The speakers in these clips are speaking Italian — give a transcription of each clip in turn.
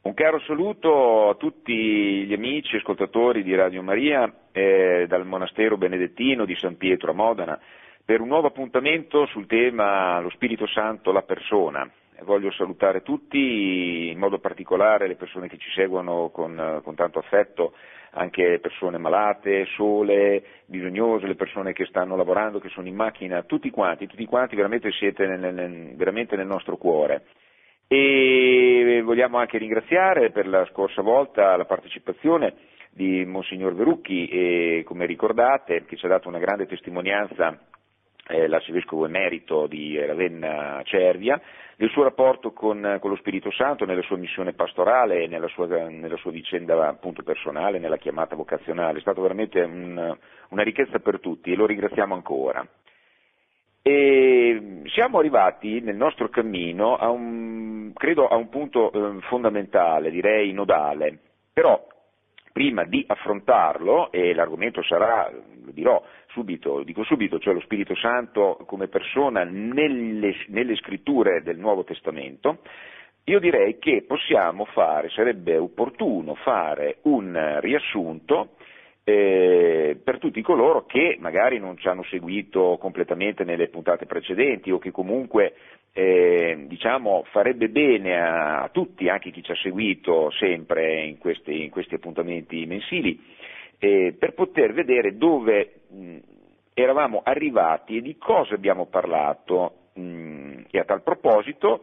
Un caro saluto a tutti gli amici e ascoltatori di Radio Maria dal Monastero Benedettino di San Pietro a Modena per un nuovo appuntamento sul tema lo Spirito Santo, la persona. Voglio salutare tutti, in modo particolare le persone che ci seguono con tanto affetto, anche persone malate, sole, bisognose, le persone che stanno lavorando, che sono in macchina, tutti quanti veramente siete veramente nel nostro cuore. E vogliamo anche ringraziare per la scorsa volta la partecipazione di Monsignor Verucchi e, come ricordate, che ci ha dato una grande testimonianza l'arcivescovo emerito di Ravenna Cervia, del suo rapporto con lo Spirito Santo, nella sua missione pastorale, nella sua vicenda appunto personale, nella chiamata vocazionale. È stato veramente una ricchezza per tutti e lo ringraziamo ancora. E siamo arrivati nel nostro cammino credo a un punto fondamentale, direi nodale, però prima di affrontarlo, e l'argomento sarà, lo dico subito, cioè lo Spirito Santo come persona nelle scritture del Nuovo Testamento, io direi che sarebbe opportuno fare un riassunto per tutti coloro che magari non ci hanno seguito completamente nelle puntate precedenti o che comunque farebbe bene a tutti, anche chi ci ha seguito sempre in questi appuntamenti mensili, per poter vedere dove eravamo arrivati e di cosa abbiamo parlato, e a tal proposito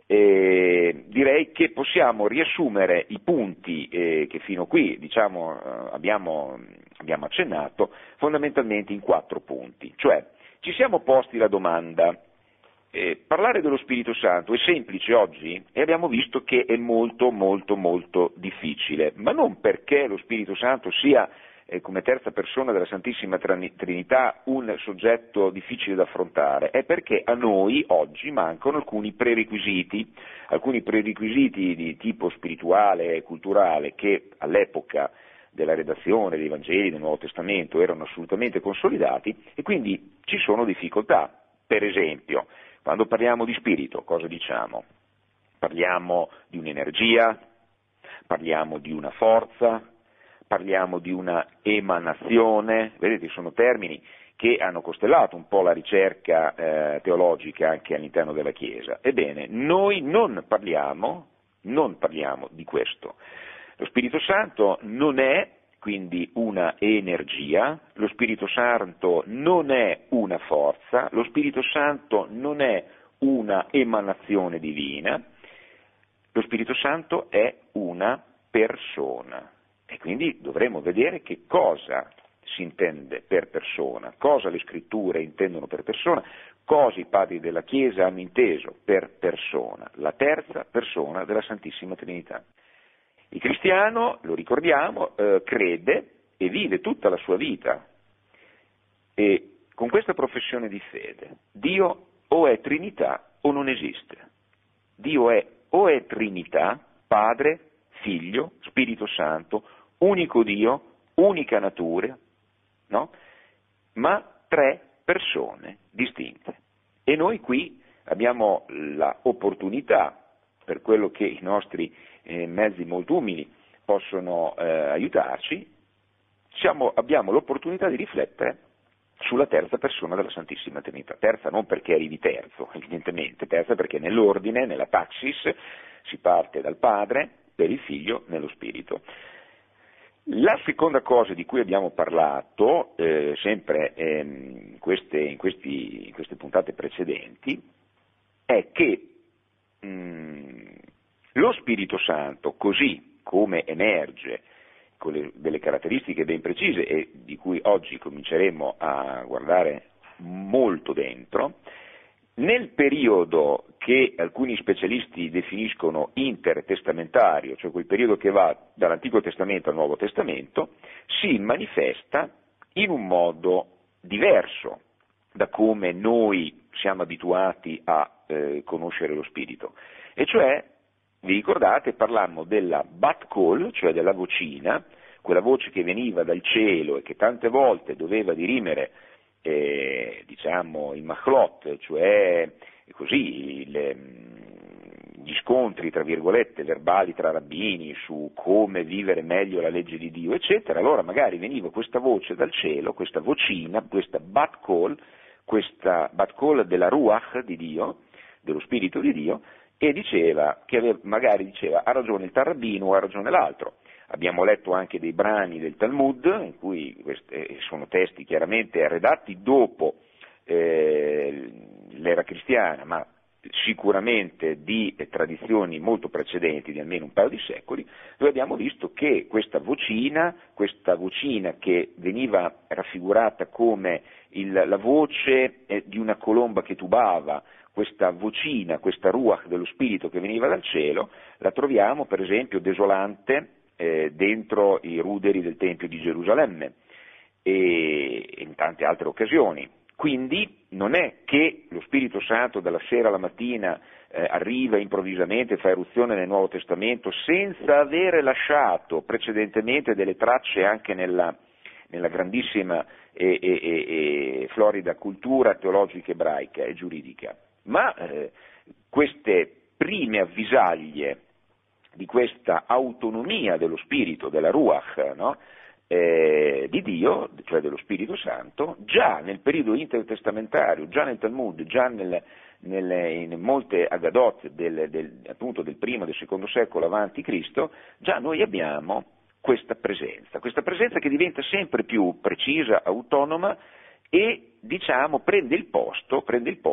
direi che possiamo riassumere i punti che fino a qui abbiamo accennato fondamentalmente in 4 punti, cioè ci siamo posti la domanda: parlare dello Spirito Santo è semplice oggi? E abbiamo visto che è molto molto molto difficile, ma non perché lo Spirito Santo sia come terza persona della Santissima Trinità un soggetto difficile da affrontare, è perché a noi oggi mancano alcuni prerequisiti di tipo spirituale e culturale che all'epoca della redazione dei Vangeli del Nuovo Testamento erano assolutamente consolidati e quindi ci sono difficoltà. Per esempio, quando parliamo di spirito, cosa diciamo? Parliamo di un'energia, parliamo di una forza, parliamo di una emanazione, vedete, sono termini che hanno costellato un po' la ricerca teologica anche all'interno della Chiesa. Ebbene, noi non parliamo di questo. Lo Spirito Santo non è quindi una energia, lo Spirito Santo non è una forza, lo Spirito Santo non è una emanazione divina, lo Spirito Santo è una persona. E quindi dovremo vedere che cosa si intende per persona, cosa le scritture intendono per persona, cosa i padri della Chiesa hanno inteso per persona, la terza persona della Santissima Trinità. Il cristiano, lo ricordiamo, crede e vive tutta la sua vita e con questa professione di fede: Dio o è Trinità o non esiste. Dio è o è Trinità, Padre, Figlio, Spirito Santo, unico Dio, unica natura, no? Ma 3 persone distinte. E noi qui abbiamo l'opportunità, per quello che i nostri mezzi molto umili possono aiutarci, abbiamo l'opportunità di riflettere sulla terza persona della Santissima Trinità. Terza non perché arrivi terzo, evidentemente, terza perché nell'ordine, nella taxis, si parte dal Padre, per il Figlio, nello Spirito. La seconda cosa di cui abbiamo parlato, sempre in queste puntate precedenti, è che lo Spirito Santo, così come emerge con delle caratteristiche ben precise e di cui oggi cominceremo a guardare molto dentro, nel periodo che alcuni specialisti definiscono intertestamentario, cioè quel periodo che va dall'Antico Testamento al Nuovo Testamento, si manifesta in un modo diverso da come noi siamo abituati a conoscere lo Spirito. E cioè, vi ricordate, parlammo della bat call, cioè della vocina, quella voce che veniva dal cielo e che tante volte doveva dirimere il machlot, cioè così gli scontri, tra virgolette, verbali tra rabbini su come vivere meglio la legge di Dio, eccetera, allora magari veniva questa voce dal cielo, questa vocina, questa bat call della Ruach di Dio, dello Spirito di Dio, e magari diceva ha ragione il tal rabbino o ha ragione l'altro. Abbiamo letto anche dei brani del Talmud, in cui sono testi chiaramente redatti dopo l'era cristiana, ma sicuramente di tradizioni molto precedenti, di almeno un paio di secoli, dove abbiamo visto che questa vocina che veniva raffigurata come la voce di una colomba che tubava, questa vocina, questa ruach dello spirito che veniva dal cielo, la troviamo per esempio desolante dentro i ruderi del Tempio di Gerusalemme e in tante altre occasioni. Quindi non è che lo Spirito Santo dalla sera alla mattina arriva improvvisamente, fa eruzione nel Nuovo Testamento senza avere lasciato precedentemente delle tracce anche nella grandissima e florida cultura teologica ebraica e giuridica, ma queste prime avvisaglie di questa autonomia dello Spirito, della Ruach, no? Di Dio, cioè dello Spirito Santo, già nel periodo intertestamentario, già nel Talmud, già in molte Agadot appunto del primo e del secondo secolo avanti Cristo, già noi abbiamo questa presenza che diventa sempre più precisa, autonoma e diciamo prende il posto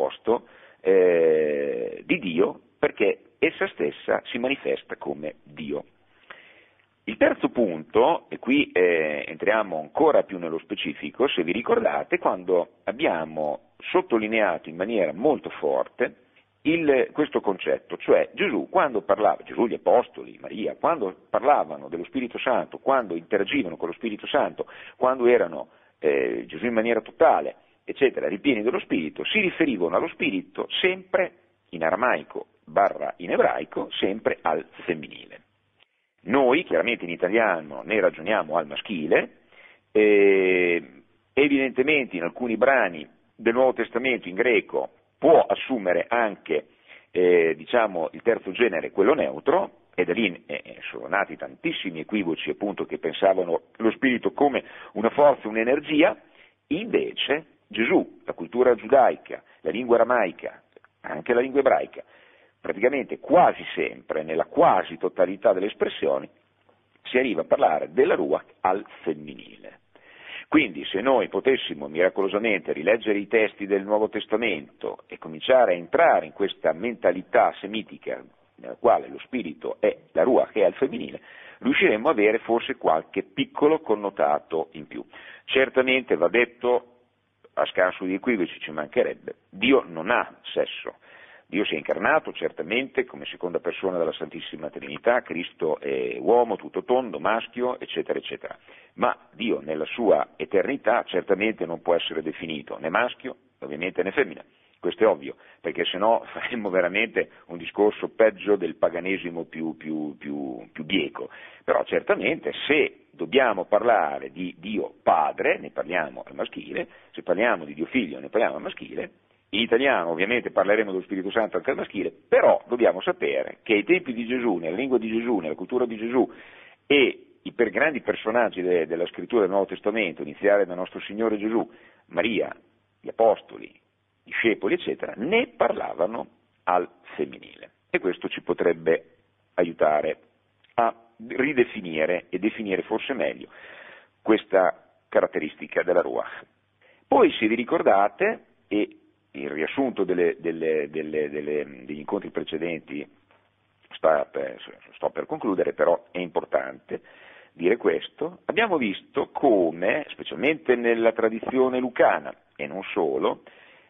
di Dio, perché essa stessa si manifesta come Dio. Il terzo punto, e qui entriamo ancora più nello specifico, se vi ricordate, quando abbiamo sottolineato in maniera molto forte questo concetto, cioè Gesù, gli Apostoli, Maria, quando parlavano dello Spirito Santo, quando interagivano con lo Spirito Santo, quando erano Gesù in maniera totale, eccetera, ripieni dello Spirito, si riferivano allo Spirito sempre in aramaico / in ebraico, sempre al femminile. Noi chiaramente in italiano ne ragioniamo al maschile, evidentemente in alcuni brani del Nuovo Testamento in greco può assumere anche il terzo genere, quello neutro, e da lì sono nati tantissimi equivoci appunto che pensavano lo spirito come una forza, un'energia. Invece Gesù, la cultura giudaica, la lingua aramaica, anche la lingua ebraica, praticamente quasi sempre, nella quasi totalità delle espressioni, si arriva a parlare della Ruach al femminile. Quindi se noi potessimo miracolosamente rileggere i testi del Nuovo Testamento e cominciare a entrare in questa mentalità semitica nella quale lo spirito è la Ruach è al femminile, riusciremmo a avere forse qualche piccolo connotato in più. Certamente va detto, a scanso di equivoci ci mancherebbe, Dio non ha sesso. Dio si è incarnato certamente come seconda persona della Santissima Trinità, Cristo è uomo, tutto tondo, maschio, eccetera, eccetera. Ma Dio nella sua eternità certamente non può essere definito né maschio, ovviamente né femmina. Questo è ovvio, perché sennò faremmo veramente un discorso peggio del paganesimo più bieco. Però certamente se dobbiamo parlare di Dio Padre, ne parliamo al maschile, se parliamo di Dio Figlio, ne parliamo al maschile. In italiano ovviamente parleremo dello Spirito Santo anche al maschile, però dobbiamo sapere che ai tempi di Gesù, nella lingua di Gesù, nella cultura di Gesù e i grandi personaggi della scrittura del Nuovo Testamento, iniziare da nostro Signore Gesù, Maria, gli Apostoli, i discepoli, eccetera, ne parlavano al femminile. E questo ci potrebbe aiutare a ridefinire e definire forse meglio questa caratteristica della Ruach. Poi, se vi ricordate, e il riassunto degli incontri precedenti sto per concludere, però è importante dire questo, abbiamo visto come, specialmente nella tradizione lucana e non solo,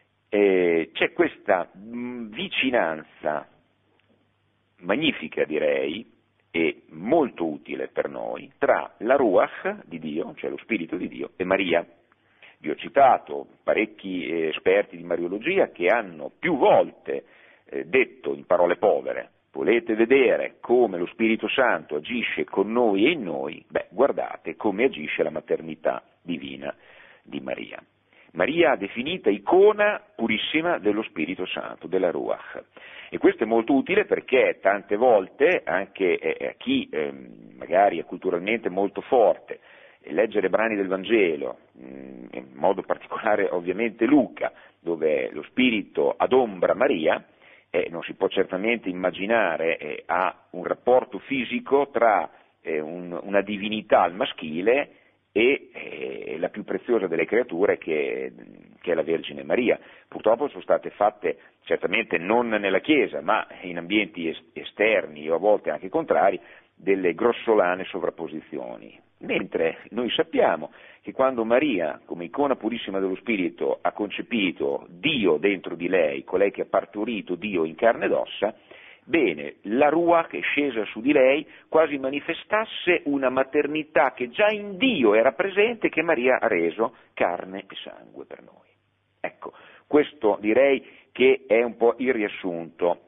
c'è questa vicinanza magnifica, direi, e molto utile per noi, tra la Ruach di Dio, cioè lo Spirito di Dio, e Maria. Vi ho citato parecchi esperti di Mariologia che hanno più volte detto in parole povere: volete vedere come lo Spirito Santo agisce con noi e in noi? Beh, guardate come agisce la maternità divina di Maria. Maria definita icona purissima dello Spirito Santo, della Ruach. E questo è molto utile perché tante volte anche a chi magari è culturalmente molto forte, leggere brani del Vangelo, in modo particolare ovviamente Luca, dove lo Spirito adombra Maria, non si può certamente immaginare ha un rapporto fisico tra una divinità al maschile e la più preziosa delle creature che è la Vergine Maria. Purtroppo sono state fatte, certamente non nella Chiesa, ma in ambienti esterni o a volte anche contrari, delle grossolane sovrapposizioni. Mentre noi sappiamo che quando Maria, come icona purissima dello Spirito, ha concepito Dio dentro di lei, colei che ha partorito Dio in carne ed ossa, bene, la Ruach che è scesa su di lei quasi manifestasse una maternità che già in Dio era presente e che Maria ha reso carne e sangue per noi. Ecco, questo direi che è un po' il riassunto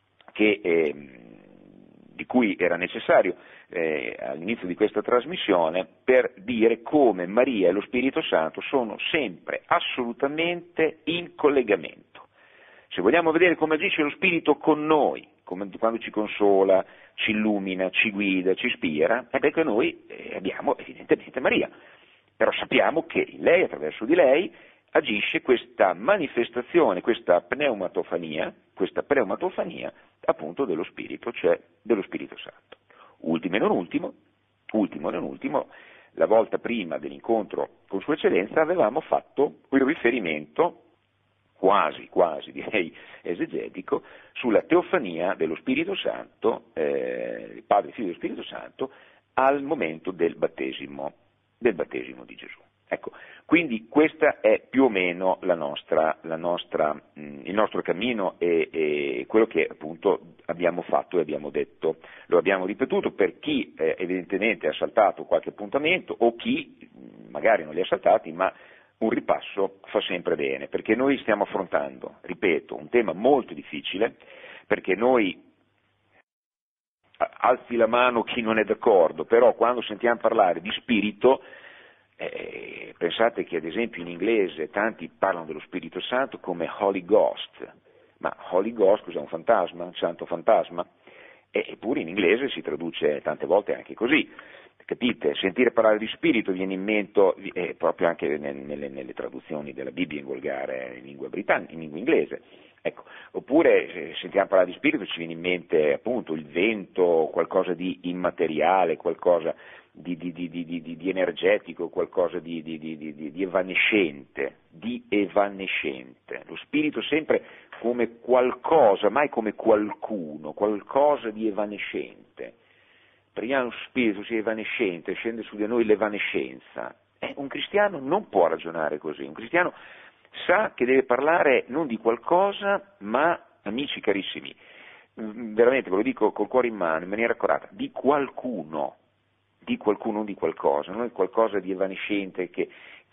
di cui era necessario all'inizio di questa trasmissione per dire come Maria e lo Spirito Santo sono sempre assolutamente in collegamento. Se vogliamo vedere come agisce lo Spirito con noi, come quando ci consola, ci illumina, ci guida, ci ispira, è perché noi abbiamo evidentemente Maria, però sappiamo che in lei, attraverso di lei, agisce questa manifestazione, questa pneumatofania appunto dello Spirito, cioè dello Spirito Santo. Ultimo e non ultimo, la volta prima dell'incontro con Sua Eccellenza avevamo fatto il riferimento quasi direi esegetico, sulla teofania dello Spirito Santo, Padre, Figlio e Spirito Santo, al momento del battesimo di Gesù. Ecco, quindi questa è più o meno il nostro cammino e quello che appunto abbiamo fatto e abbiamo detto. Lo abbiamo ripetuto per chi evidentemente ha saltato qualche appuntamento o chi magari non li ha saltati, ma un ripasso fa sempre bene, perché noi stiamo affrontando, ripeto, un tema molto difficile, perché noi, alzi la mano chi non è d'accordo, però quando sentiamo parlare di spirito, pensate che ad esempio in inglese tanti parlano dello Spirito Santo come Holy Ghost, ma Holy Ghost cos'è, un fantasma, un santo fantasma? Eppure in inglese si traduce tante volte anche così. Capite? Sentire parlare di spirito viene in mente proprio anche nelle traduzioni della Bibbia in volgare in lingua inglese. Ecco. Oppure se sentiamo parlare di spirito ci viene in mente appunto il vento, qualcosa di immateriale, qualcosa di energetico, qualcosa di evanescente, Lo spirito sempre come qualcosa, mai come qualcuno, qualcosa di evanescente. Prendiamo lo spirito, sia evanescente, scende su di noi l'evanescenza. Un cristiano non può ragionare così, un cristiano sa che deve parlare non di qualcosa, ma, amici carissimi, veramente ve lo dico col cuore in mano, in maniera accurata, di qualcuno, non di qualcosa, non è qualcosa di evanescente che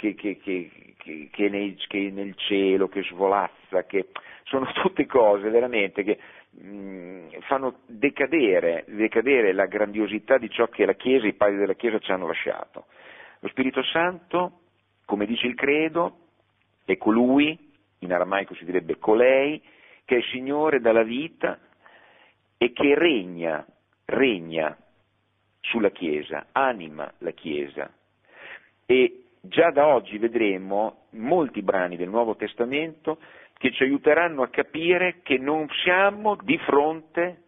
è nel cielo, che svolazza, che sono tutte cose veramente che fanno decadere la grandiosità di ciò che la Chiesa, i padri della Chiesa ci hanno lasciato. Lo Spirito Santo, come dice il credo, è colui, in aramaico si direbbe colei, che è Signore dalla vita e che regna sulla Chiesa, anima la Chiesa. E già da oggi vedremo molti brani del Nuovo Testamento che ci aiuteranno a capire che non siamo di fronte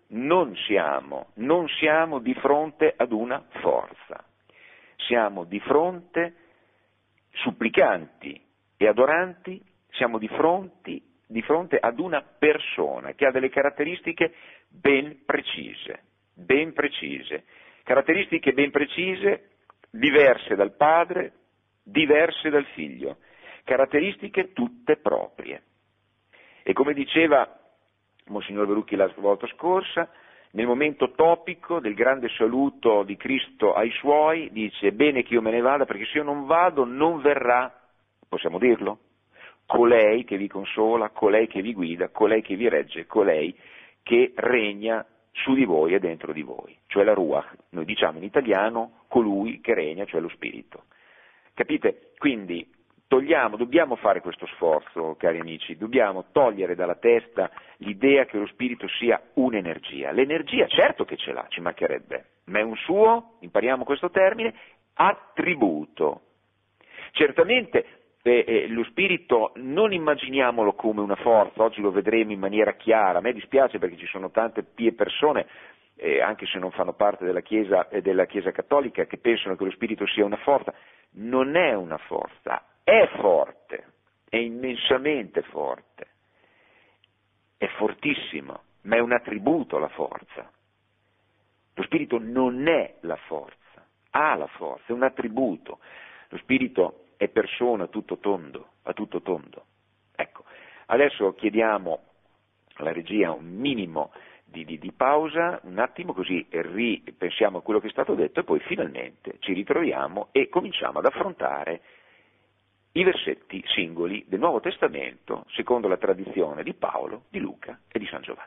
ad una forza, siamo di fronte, supplicanti e adoranti, siamo di fronte ad una persona che ha delle caratteristiche ben precise, caratteristiche ben precise, diverse dal Padre, diverse dal Figlio, caratteristiche tutte proprie. E come diceva Monsignor Verrucchi la volta scorsa, nel momento topico del grande saluto di Cristo ai Suoi, dice: è bene che io me ne vada, perché se io non vado non verrà, possiamo dirlo, colei che vi consola, colei che vi guida, colei che vi regge, colei che regna su di voi e dentro di voi, cioè la Ruach. Noi diciamo in italiano colui che regna, cioè lo Spirito. Capite? Quindi Dobbiamo fare questo sforzo, cari amici, dobbiamo togliere dalla testa l'idea che lo spirito sia un'energia. L'energia certo che ce l'ha, ci mancherebbe, ma è un suo, impariamo questo termine, attributo. Certamente lo spirito non immaginiamolo come una forza, oggi lo vedremo in maniera chiara, a me dispiace perché ci sono tante pie persone, anche se non fanno parte della Chiesa cattolica, che pensano che lo spirito sia una forza. Non è una forza, è forte, è immensamente forte, è fortissimo, ma è un attributo la forza. Lo spirito non è la forza, ha la forza, è un attributo. Lo spirito è persona a tutto tondo. Ecco, adesso chiediamo alla regia un minimo di pausa, un attimo, così ripensiamo a quello che è stato detto e poi finalmente ci ritroviamo e cominciamo ad affrontare i versetti singoli del Nuovo Testamento secondo la tradizione di Paolo, di Luca e di San Giovanni.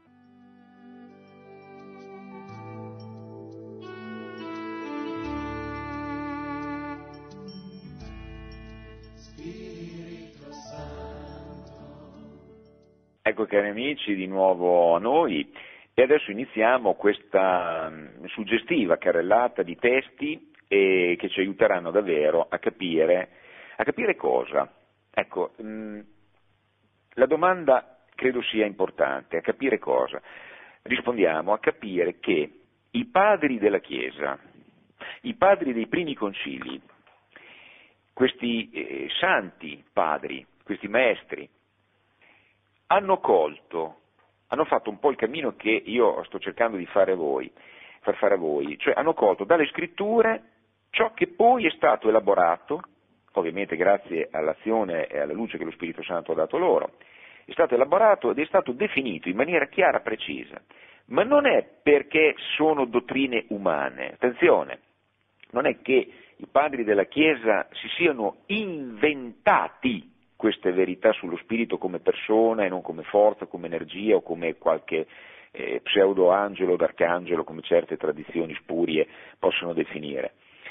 Ecco, cari amici, di nuovo a noi e adesso iniziamo questa suggestiva carrellata di testi che ci aiuteranno davvero a capire cosa. Ecco, la domanda credo sia importante, a capire cosa? Rispondiamo a capire che i padri della Chiesa, i padri dei primi concili, questi santi padri, questi maestri, hanno fatto un po' il cammino che io sto cercando di far fare a voi, cioè hanno colto dalle scritture ciò che poi è stato elaborato, ovviamente grazie all'azione e alla luce che lo Spirito Santo ha dato loro, è stato elaborato ed è stato definito in maniera chiara, precisa, ma non è perché sono dottrine umane, attenzione, non è che i padri della Chiesa si siano inventati queste verità sullo spirito come persona e non come forza, come energia o come qualche pseudo angelo o d'arcangelo, come certe tradizioni spurie possono definire.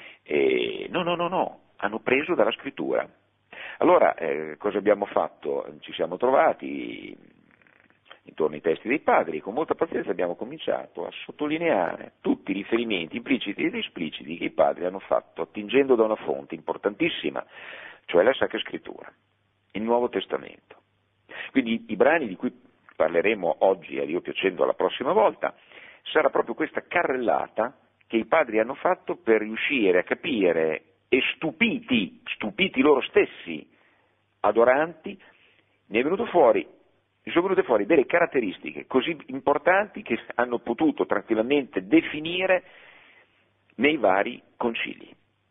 No, hanno preso dalla scrittura. Allora, cosa abbiamo fatto? Ci siamo trovati intorno ai testi dei padri e con molta pazienza abbiamo cominciato a sottolineare tutti i riferimenti impliciti ed espliciti che i padri hanno fatto attingendo da una fonte importantissima, cioè la Sacra Scrittura, il Nuovo Testamento. Quindi i brani di cui parleremo oggi, a Dio piacendo la prossima volta, sarà proprio questa carrellata che i padri hanno fatto per riuscire a capire e stupiti loro stessi, adoranti, sono venute fuori delle caratteristiche così importanti che hanno potuto tranquillamente definire nei vari concili.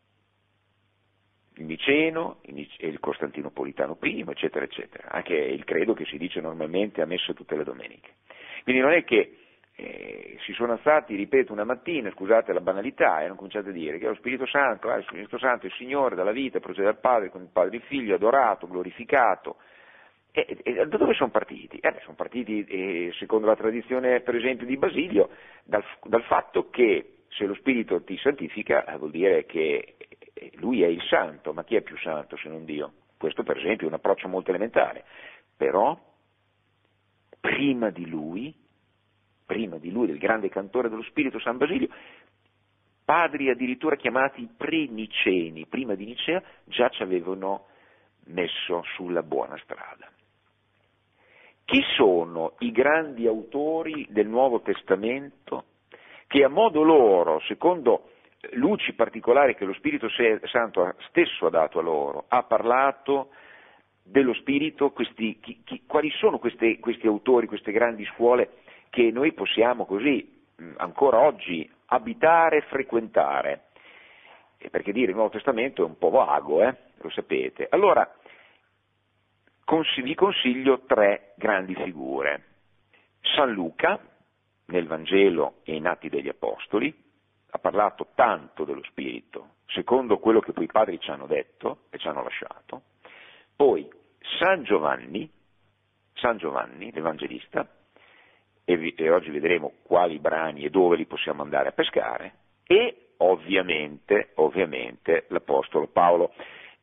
Il Niceno, il Costantinopolitano I, eccetera, eccetera, anche il credo che si dice normalmente a messa tutte le domeniche. Quindi non è che si sono alzati, ripeto, una mattina, scusate la banalità, e hanno cominciato a dire che lo Spirito Santo è il Signore dalla vita, procede dal Padre, con il Padre e il Figlio, adorato, glorificato. E da dove sono partiti? Sono partiti, secondo la tradizione per esempio di Basilio, dal fatto che se lo Spirito ti santifica vuol dire che Lui è il santo, ma chi è più santo se non Dio? Questo per esempio è un approccio molto elementare, però prima di lui, del grande cantore dello Spirito San Basilio, padri addirittura chiamati pre-niceni, prima di Nicea, già ci avevano messo sulla buona strada. Chi sono i grandi autori del Nuovo Testamento che a modo loro, secondo luci particolari che lo Spirito Santo stesso ha dato a loro, ha parlato dello Spirito? Quali sono questi autori, queste grandi scuole che noi possiamo così ancora oggi abitare, frequentare? Perché dire il Nuovo Testamento è un po' vago, lo sapete. Allora, vi consiglio 3 grandi figure. San Luca, nel Vangelo e in Atti degli Apostoli, ha parlato tanto dello Spirito, secondo quello che poi i padri ci hanno detto e ci hanno lasciato. Poi San Giovanni, l'Evangelista, e oggi vedremo quali brani e dove li possiamo andare a pescare, e ovviamente l'Apostolo Paolo.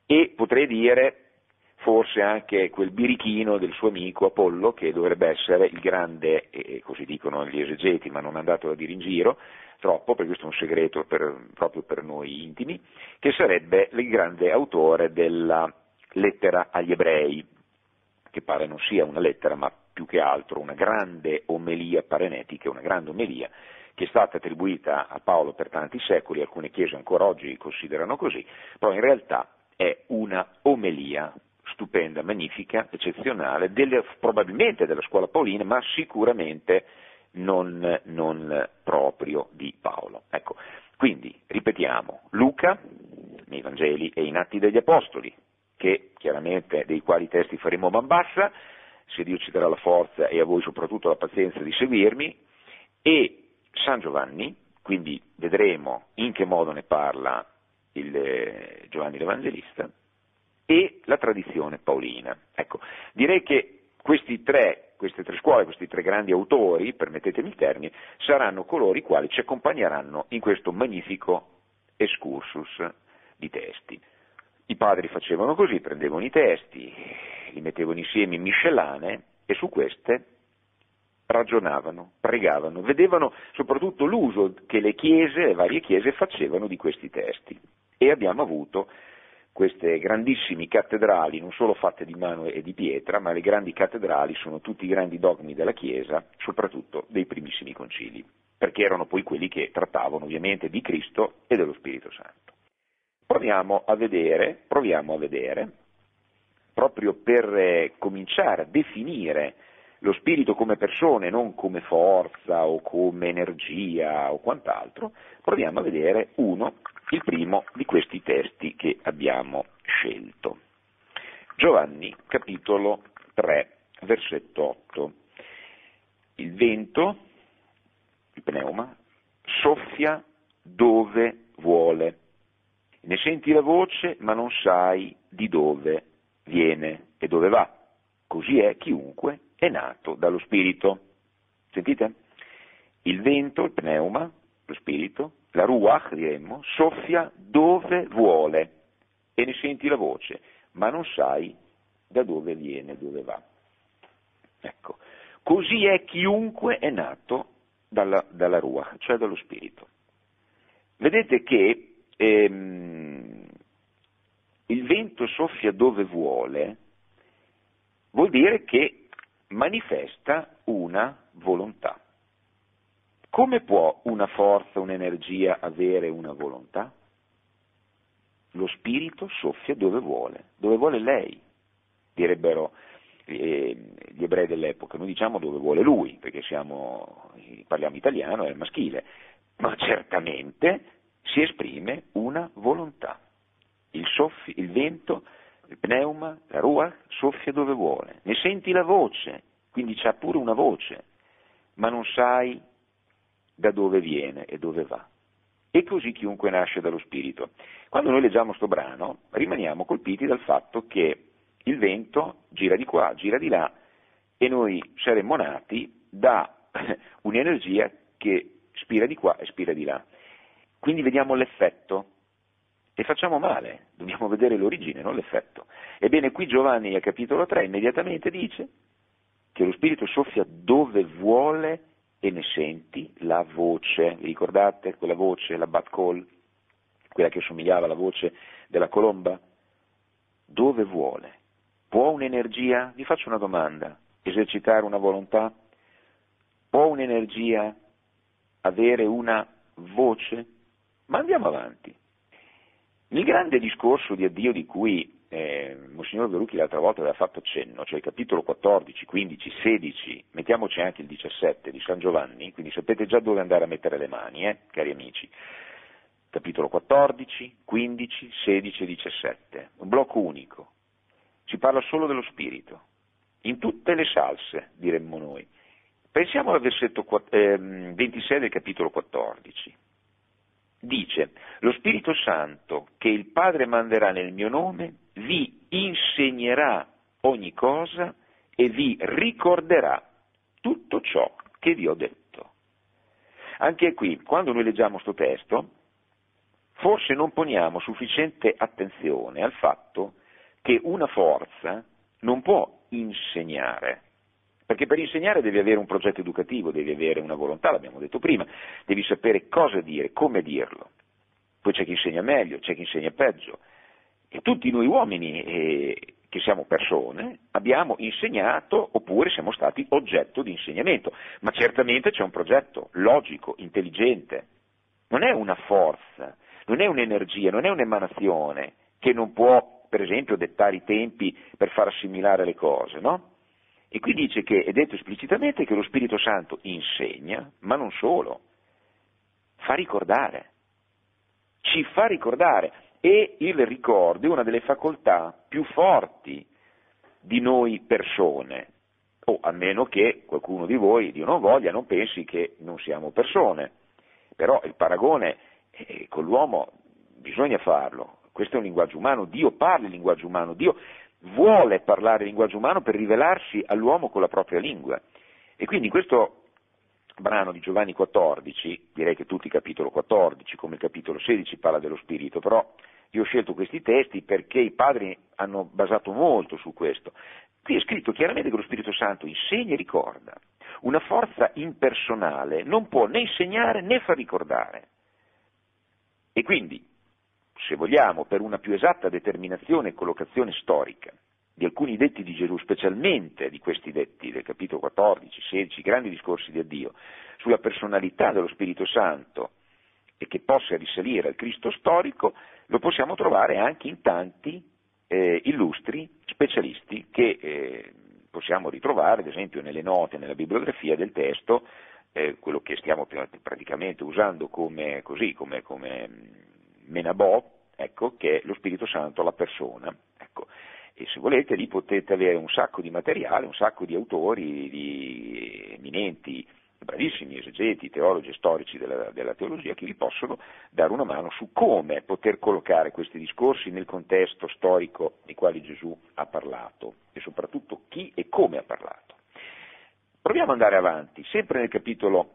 e potrei dire forse anche quel birichino del suo amico Apollo, che dovrebbe essere il grande, e così dicono gli esegeti, ma non è andato a dire in giro troppo, perché questo è un segreto proprio per noi intimi, che sarebbe il grande autore della lettera agli ebrei, che pare non sia una lettera, ma più che altro una grande omelia parenetica, una grande omelia, che è stata attribuita a Paolo per tanti secoli, alcune chiese ancora oggi considerano così, però in realtà è una omelia stupenda, magnifica, eccezionale, probabilmente della scuola paolina, ma sicuramente non proprio di Paolo. Ecco, quindi ripetiamo, Luca nei Vangeli e in Atti degli Apostoli, che chiaramente dei quali testi faremo man bassa, se Dio ci darà la forza e a voi soprattutto la pazienza di seguirmi, e San Giovanni, quindi vedremo in che modo ne parla il Giovanni l'Evangelista, e la tradizione paolina. Ecco, direi che queste tre scuole, questi tre grandi autori, permettetemi il termine, saranno coloro i quali ci accompagneranno in questo magnifico excursus di testi. I padri facevano così, prendevano i testi, li mettevano insieme in miscellanee e su queste ragionavano, pregavano, vedevano soprattutto l'uso che le varie chiese facevano di questi testi. E abbiamo avuto queste grandissime cattedrali, non solo fatte di mano e di pietra, ma le grandi cattedrali sono tutti i grandi dogmi della Chiesa, soprattutto dei primissimi concili, perché erano poi quelli che trattavano ovviamente di Cristo e dello Spirito Santo. Proviamo a vedere, proprio per cominciare a definire lo spirito come persone, non come forza o come energia o quant'altro, proviamo a vedere il primo di questi testi che abbiamo scelto. Giovanni, capitolo 3, versetto 8. Il vento, il pneuma, soffia dove vuole. Ne senti la voce, ma non sai di dove viene e dove va. Così è chiunque è nato dallo Spirito. Sentite? Il vento, il pneuma, lo Spirito, la ruach, diremmo, soffia dove vuole e ne senti la voce, ma non sai da dove viene e dove va. Ecco, così è chiunque è nato dalla ruach, cioè dallo Spirito. Vedete che il vento soffia dove vuole, vuol dire che manifesta una volontà. Come può una forza, un'energia avere una volontà? Lo spirito soffia dove vuole lei, direbbero gli ebrei dell'epoca. Noi diciamo dove vuole lui, perché parliamo italiano, è maschile, ma certamente si esprime una volontà. Il vento, il pneuma, la ruach soffia dove vuole, ne senti la voce, quindi c'ha pure una voce, ma non sai da dove viene e dove va. E così chiunque nasce dallo Spirito. Quando noi leggiamo sto brano, rimaniamo colpiti dal fatto che il vento gira di qua, gira di là, e noi saremmo nati da un'energia che spira di qua e spira di là. Quindi vediamo l'effetto e facciamo male, dobbiamo vedere l'origine, non l'effetto. Ebbene, qui Giovanni al capitolo 3 immediatamente dice che lo Spirito soffia dove vuole e ne senti la voce. Vi ricordate quella voce, la bat call, quella che somigliava alla voce della colomba? Dove vuole. Può un'energia, vi faccio una domanda, esercitare una volontà? Può un'energia avere una voce? Ma andiamo avanti. Nel grande discorso di addio di cui Monsignor Verucchi l'altra volta aveva fatto cenno, cioè il capitolo 14, 15, 16, mettiamoci anche il 17 di San Giovanni, quindi sapete già dove andare a mettere le mani, cari amici. Capitolo 14, 15, 16 e 17, un blocco unico. Si parla solo dello spirito, in tutte le salse, diremmo noi. Pensiamo al versetto 26 del capitolo 14. Dice: lo Spirito Santo che il Padre manderà nel mio nome vi insegnerà ogni cosa e vi ricorderà tutto ciò che vi ho detto. Anche qui, quando noi leggiamo sto testo, forse non poniamo sufficiente attenzione al fatto che una forza non può insegnare, perché per insegnare devi avere un progetto educativo, devi avere una volontà, l'abbiamo detto prima, devi sapere cosa dire, come dirlo. Poi c'è chi insegna meglio, c'è chi insegna peggio. E tutti noi uomini, che siamo persone, abbiamo insegnato oppure siamo stati oggetto di insegnamento, ma certamente c'è un progetto logico, intelligente. Non è una forza, non è un'energia, non è un'emanazione che non può, per esempio, dettare i tempi per far assimilare le cose, no? E qui dice che, è detto esplicitamente, che lo Spirito Santo insegna, ma non solo, fa ricordare, ci fa ricordare, e il ricordo è una delle facoltà più forti di noi persone, o a meno che qualcuno di voi, Dio non voglia, non pensi che non siamo persone, però il paragone con l'uomo bisogna farlo, questo è un linguaggio umano, Dio parla il linguaggio umano, Dio vuole parlare il linguaggio umano per rivelarsi all'uomo con la propria lingua. E quindi in questo brano di Giovanni 14, direi che tutti il capitolo 14, come il capitolo 16 parla dello Spirito, però io ho scelto questi testi perché i padri hanno basato molto su questo. Qui è scritto chiaramente che lo Spirito Santo insegna e ricorda. Una forza impersonale non può né insegnare né far ricordare. E quindi, se vogliamo, per una più esatta determinazione e collocazione storica di alcuni detti di Gesù, specialmente di questi detti del capitolo 14, 16, grandi discorsi di Dio, sulla personalità dello Spirito Santo e che possa risalire al Cristo storico, lo possiamo trovare anche in tanti illustri specialisti che possiamo ritrovare, ad esempio, nelle note, nella bibliografia del testo, quello che stiamo praticamente usando come Menabò, ecco, che è lo Spirito Santo, la persona, ecco. E se volete lì potete avere un sacco di materiale, un sacco di autori, di eminenti, bravissimi esegeti, teologi e storici della teologia che vi possono dare una mano su come poter collocare questi discorsi nel contesto storico di quali Gesù ha parlato e soprattutto chi e come ha parlato. Proviamo ad andare avanti, sempre nel capitolo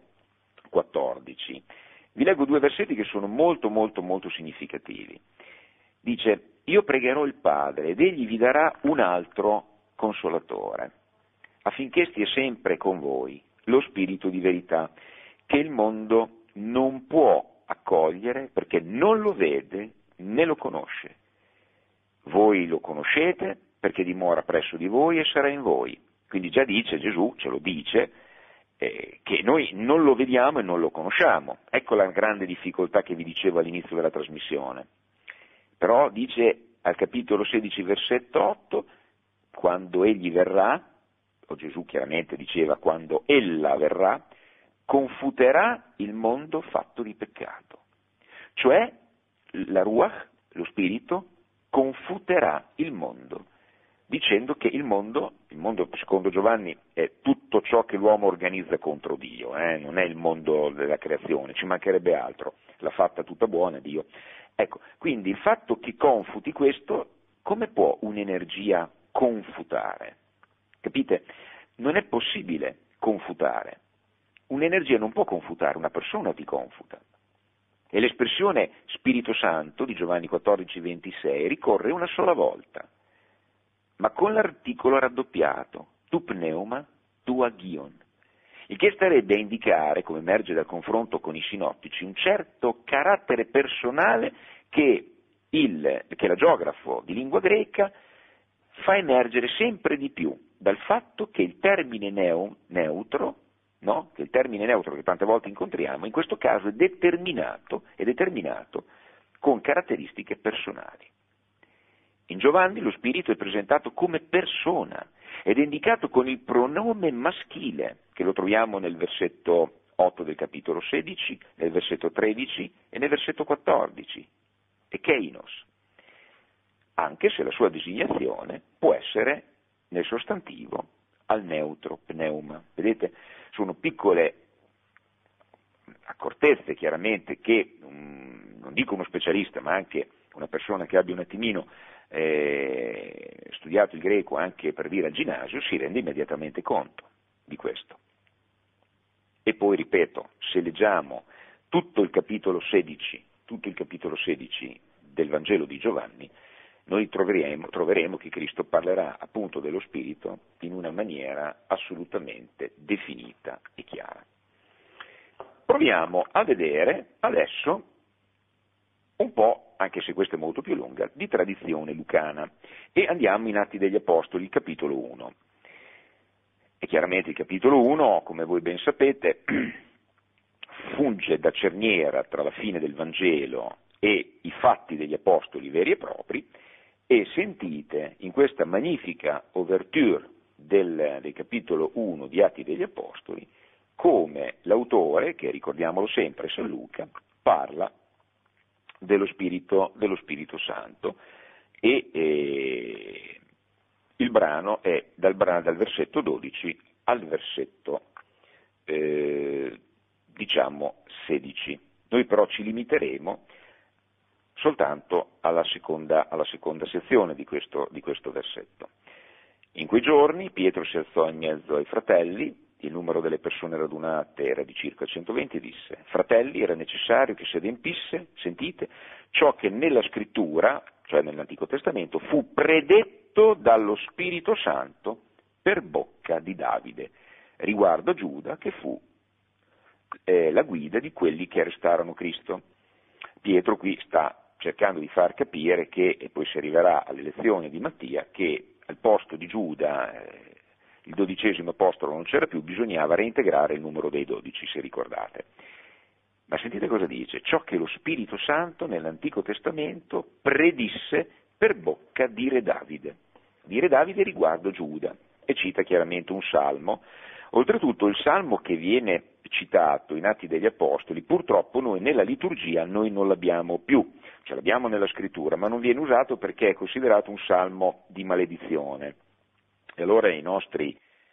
14. Vi leggo due versetti che sono molto molto molto significativi. Dice: io pregherò il Padre ed egli vi darà un altro consolatore, affinché stia sempre con voi lo Spirito di verità, che il mondo non può accogliere perché non lo vede né lo conosce. Voi lo conoscete perché dimora presso di voi e sarà in voi. Quindi già dice, Gesù ce lo dice, che noi non lo vediamo e non lo conosciamo. Ecco la grande difficoltà che vi dicevo all'inizio della trasmissione. Però dice al capitolo 16, versetto 8, quando egli verrà, o Gesù chiaramente diceva quando ella verrà, confuterà il mondo fatto di peccato. Cioè la Ruach, lo Spirito, confuterà il mondo, dicendo che il mondo secondo Giovanni è tutto ciò che l'uomo organizza contro Dio, non è il mondo della creazione, ci mancherebbe altro, l'ha fatta tutta buona Dio. Ecco, quindi il fatto che confuti questo, come può un'energia confutare? Capite? Non è possibile confutare. Un'energia non può confutare, una persona ti confuta. E l'espressione Spirito Santo di Giovanni 14, 26 ricorre una sola volta, ma con l'articolo raddoppiato, tu pneuma, tu agion, il che starebbe a indicare, come emerge dal confronto con i sinottici, un certo carattere personale che l'agiografo di lingua greca fa emergere sempre di più dal fatto che il termine neutro, no? Che il termine neutro che tante volte incontriamo, in questo caso è determinato con caratteristiche personali. In Giovanni lo Spirito è presentato come persona ed è indicato con il pronome maschile, che lo troviamo nel versetto 8 del capitolo 16, nel versetto 13 e nel versetto 14, ekeinos, anche se la sua designazione può essere nel sostantivo al neutro, pneuma. Vedete, sono piccole accortezze chiaramente che, non dico uno specialista, ma anche una persona che abbia un attimino studiato il greco anche per dire al ginnasio, si rende immediatamente conto di questo. E poi, ripeto, se leggiamo tutto il capitolo 16 tutto il capitolo 16 del Vangelo di Giovanni, noi troveremo che Cristo parlerà appunto dello Spirito in una maniera assolutamente definita e chiara. Proviamo a vedere adesso un po', anche se questa è molto più lunga, di tradizione lucana, e andiamo in Atti degli Apostoli, capitolo 1. E chiaramente il capitolo 1, come voi ben sapete, funge da cerniera tra la fine del Vangelo e i fatti degli Apostoli veri e propri, e sentite in questa magnifica ouverture del capitolo 1 di Atti degli Apostoli come l'autore, che ricordiamolo sempre, San Luca, parla dello Spirito Santo, e il brano è dal versetto 12 al versetto 16. Noi però ci limiteremo soltanto alla seconda sezione di questo versetto. In quei giorni Pietro si alzò in mezzo ai fratelli, il numero delle persone radunate era di circa 120, e disse: fratelli, era necessario che si adempisse, sentite, ciò che nella scrittura, cioè nell'Antico Testamento, fu predetto dallo Spirito Santo per bocca di Davide, riguardo a Giuda, che fu la guida di quelli che arrestarono Cristo. Pietro qui sta cercando di far capire che, e poi si arriverà all'elezione di Mattia, che al posto di Giuda, il 12° apostolo non c'era più, bisognava reintegrare il numero dei 12, se ricordate. Ma sentite cosa dice: ciò che lo Spirito Santo nell'Antico Testamento predisse per bocca di Re Davide. Di Re Davide riguardo Giuda, e cita chiaramente un salmo. Oltretutto il salmo che viene citato in Atti degli Apostoli, purtroppo noi nella liturgia non l'abbiamo più, ce l'abbiamo nella scrittura, ma non viene usato perché è considerato un salmo di maledizione. E allora i nostri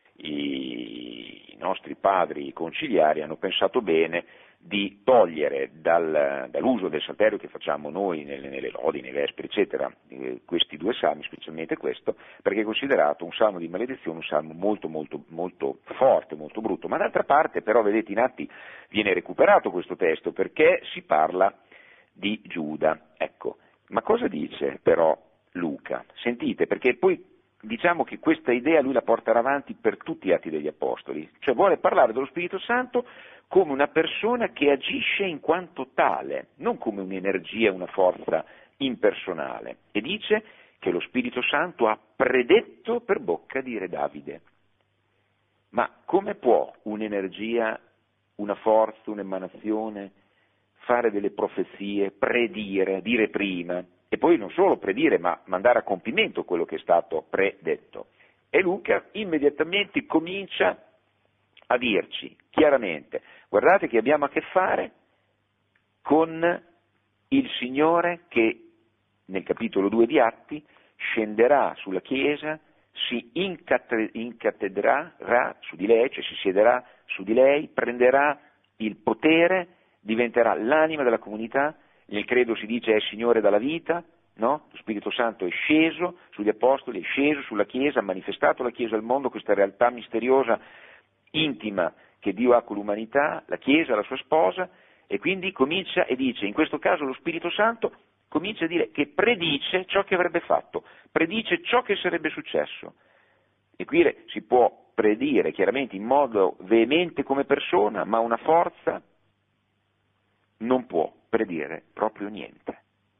padri conciliari hanno pensato bene di togliere dall'uso del salterio che facciamo noi nelle lodi, nei vespri, eccetera, questi due salmi, specialmente questo, perché è considerato un salmo di maledizione, un salmo molto, molto, molto forte, molto brutto. Ma d'altra parte, però, vedete, in Atti viene recuperato questo testo perché si parla di Giuda. Ecco, ma cosa dice però Luca? Sentite, perché poi diciamo che questa idea lui la porterà avanti per tutti gli Atti degli Apostoli, cioè vuole parlare dello Spirito Santo come una persona che agisce in quanto tale, non come un'energia, una forza impersonale, e dice che lo Spirito Santo ha predetto per bocca di Re Davide. Ma come può un'energia, una forza, un'emanazione fare delle profezie, predire, dire prima, e poi non solo predire, ma mandare a compimento quello che è stato predetto? E Luca immediatamente comincia a dirci chiaramente: guardate che abbiamo a che fare con il Signore che nel capitolo 2 di Atti scenderà sulla Chiesa, si incattedrerà su di lei, cioè si siederà su di lei, prenderà il potere, diventerà l'anima della comunità. Nel credo si dice è Signore dalla vita, no? Lo Spirito Santo è sceso sugli Apostoli, è sceso sulla Chiesa, ha manifestato la Chiesa al mondo, questa realtà misteriosa, intima, che Dio ha con l'umanità, la Chiesa, la sua sposa, e quindi comincia e dice, in questo caso lo Spirito Santo comincia a dire che predice ciò che avrebbe fatto, predice ciò che sarebbe successo. E qui si può predire chiaramente in modo veemente come persona, ma una forza non può predire proprio niente.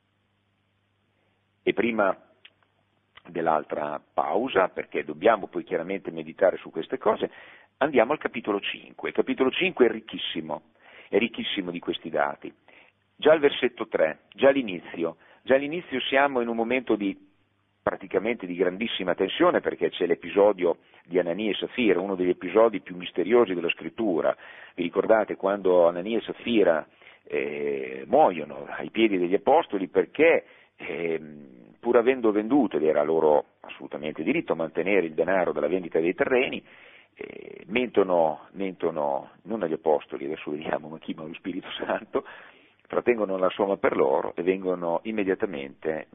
E prima dell'altra pausa, perché dobbiamo poi chiaramente meditare su queste cose, andiamo al capitolo 5. Il capitolo 5 è ricchissimo di questi dati. Già al versetto 3, già all'inizio siamo in un momento praticamente di grandissima tensione, perché c'è l'episodio di Anania e Safira, uno degli episodi più misteriosi della scrittura. Vi ricordate quando Anania e Safira muoiono ai piedi degli apostoli perché pur avendo venduto, ed era loro assolutamente diritto a mantenere il denaro dalla vendita dei terreni, mentono non agli apostoli, adesso vediamo ma lo Spirito Santo, trattengono la somma per loro e muoiono immediatamente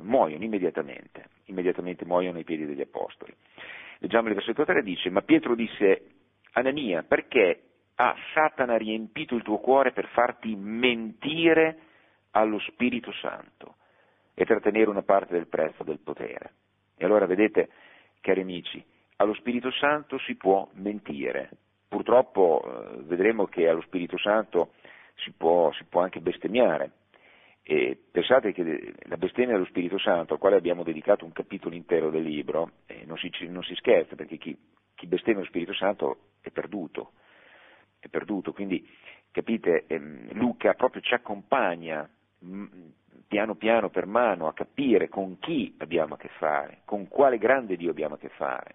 muoiono ai piedi degli apostoli. Leggiamo il versetto 3, dice: ma Pietro disse: Anania, perché ha Satana riempito il tuo cuore per farti mentire allo Spirito Santo e trattenere una parte del prezzo del potere. E allora vedete, cari amici, allo Spirito Santo si può mentire. Purtroppo vedremo che allo Spirito Santo si può anche bestemmiare. E pensate che la bestemmia dello Spirito Santo, al quale abbiamo dedicato un capitolo intero del libro, non si scherza, perché chi bestemmia lo Spirito Santo è perduto, quindi capite, Luca proprio ci accompagna piano piano per mano a capire con chi abbiamo a che fare, con quale grande Dio abbiamo a che fare,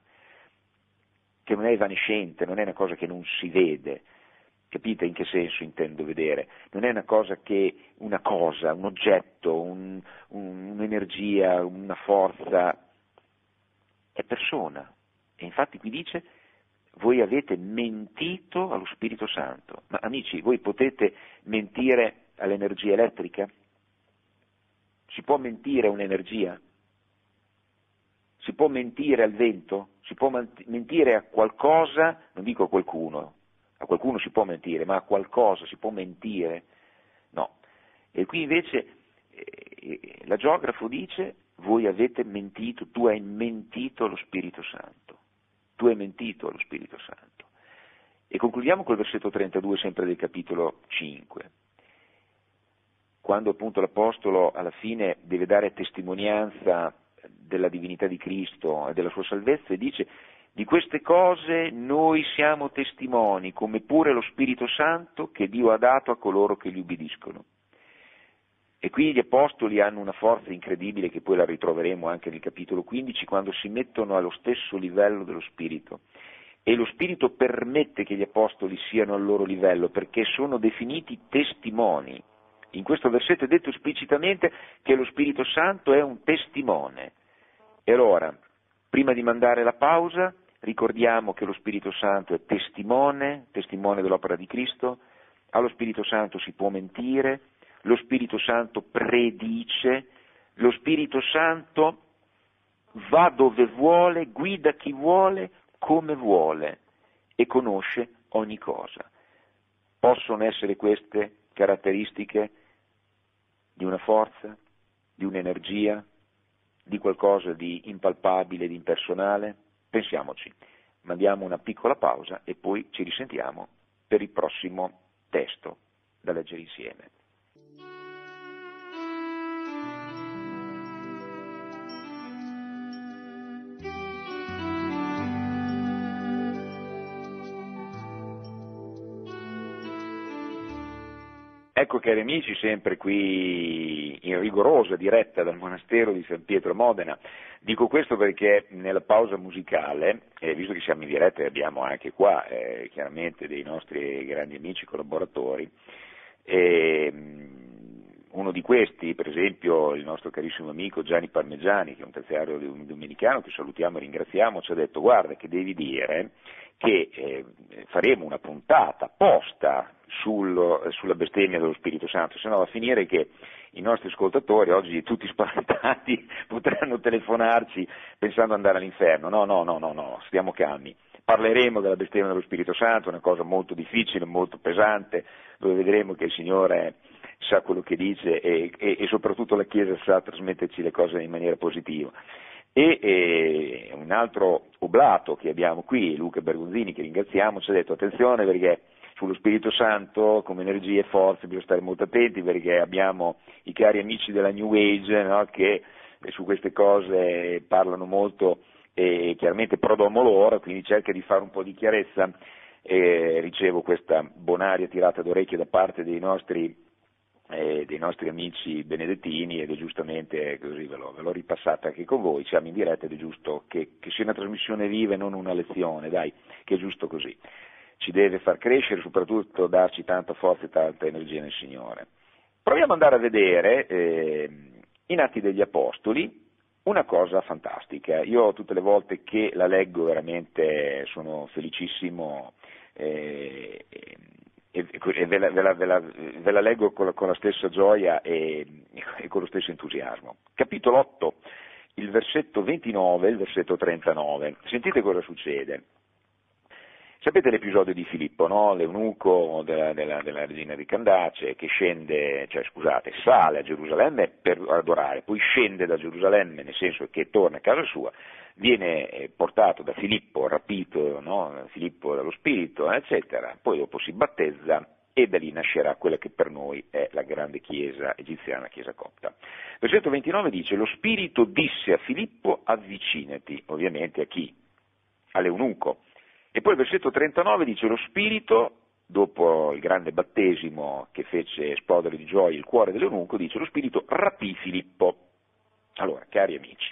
che non è evanescente, non è una cosa che non si vede. Capite in che senso intendo vedere? Non è un oggetto, un'energia, una forza, è persona. E infatti qui dice, voi avete mentito allo Spirito Santo. Ma amici, voi potete mentire all'energia elettrica? Si può mentire a un'energia? Si può mentire al vento? Si può mentire a qualcosa, non dico a qualcuno si può mentire, ma a qualcosa si può mentire? No. E qui invece la geografo dice, voi avete mentito, tu hai mentito allo Spirito Santo. Tu hai mentito allo Spirito Santo. E concludiamo col versetto 32 sempre del capitolo 5. Quando appunto l'Apostolo alla fine deve dare testimonianza della divinità di Cristo e della sua salvezza e dice, di queste cose noi siamo testimoni, come pure lo Spirito Santo che Dio ha dato a coloro che gli ubbidiscono. E qui gli Apostoli hanno una forza incredibile che poi la ritroveremo anche nel capitolo 15, quando si mettono allo stesso livello dello Spirito. E lo Spirito permette che gli Apostoli siano al loro livello, perché sono definiti testimoni. In questo versetto è detto esplicitamente che lo Spirito Santo è un testimone. E allora, prima di mandare la pausa, ricordiamo che lo Spirito Santo è testimone dell'opera di Cristo, allo Spirito Santo si può mentire, lo Spirito Santo predice, lo Spirito Santo va dove vuole, guida chi vuole, come vuole e conosce ogni cosa. Possono essere queste caratteristiche di una forza, di un'energia, di qualcosa di impalpabile, di impersonale? Pensiamoci, mandiamo una piccola pausa e poi ci risentiamo per il prossimo testo da leggere insieme. Ecco cari amici, sempre qui in rigorosa diretta dal monastero di San Pietro Modena. Dico questo perché nella pausa musicale, visto che siamo in diretta e abbiamo anche qua chiaramente dei nostri grandi amici collaboratori, uno di questi, per esempio il nostro carissimo amico Gianni Parmigiani, che è un terziario domenicano che salutiamo e ringraziamo, ci ha detto guarda che devi dire che faremo una puntata apposta sulla bestemmia dello Spirito Santo, se no va a finire che i nostri ascoltatori, oggi tutti spaventati, potranno telefonarci pensando di andare all'inferno. No, stiamo calmi. Parleremo della bestemmia dello Spirito Santo, una cosa molto difficile, molto pesante, dove vedremo che il Signore sa quello che dice e soprattutto la Chiesa sa trasmetterci le cose in maniera positiva. E un altro oblato che abbiamo qui, Luca Bergonzini, che ringraziamo, ci ha detto attenzione perché sullo Spirito Santo come energie e forze bisogna stare molto attenti perché abbiamo i cari amici della New Age, no, che su queste cose parlano molto e chiaramente pro domo loro, quindi cerca di fare un po' di chiarezza. Ricevo questa bonaria tirata d'orecchie da parte dei nostri amici benedettini ed è giustamente così ve l'ho ripassata anche con voi, siamo in diretta ed è giusto che sia una trasmissione viva e non una lezione, dai, che è giusto così. Ci deve far crescere, soprattutto darci tanta forza e tanta energia nel Signore. Proviamo ad andare a vedere in Atti degli Apostoli una cosa fantastica. Io tutte le volte che la leggo veramente sono felicissimo e ve la leggo con la stessa gioia e con lo stesso entusiasmo. Capitolo 8, il versetto 29 e il versetto 39. Sentite cosa succede. Sapete l'episodio di Filippo, no? L'eunuco della regina di Candace che sale a Gerusalemme per adorare, poi scende da Gerusalemme, nel senso che torna a casa sua, viene portato da Filippo, rapito, no? Filippo dallo spirito, eccetera, poi dopo si battezza e da lì nascerà quella che per noi è la grande chiesa egiziana, chiesa copta. Versetto 29 dice: lo spirito disse a Filippo avvicinati, ovviamente a chi? All'eunuco. E poi il versetto 39 dice: lo spirito, dopo il grande battesimo che fece esplodere di gioia il cuore dell'eunuco, dice: lo spirito rapì Filippo. Allora, cari amici,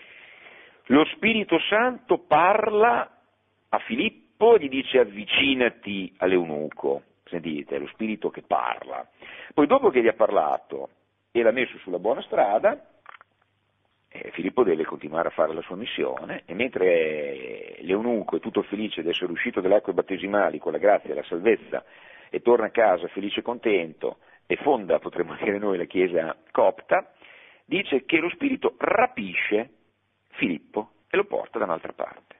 lo Spirito Santo parla a Filippo, gli dice avvicinati all'eunuco. Sentite, è lo spirito che parla. Poi dopo che gli ha parlato e l'ha messo sulla buona strada, Filippo deve continuare a fare la sua missione, e mentre l'eunuco è tutto felice di essere uscito dalle acque battesimali con la grazia e la salvezza e torna a casa felice e contento e fonda, potremmo dire noi, la chiesa copta, dice che lo spirito rapisce Filippo e lo porta da un'altra parte.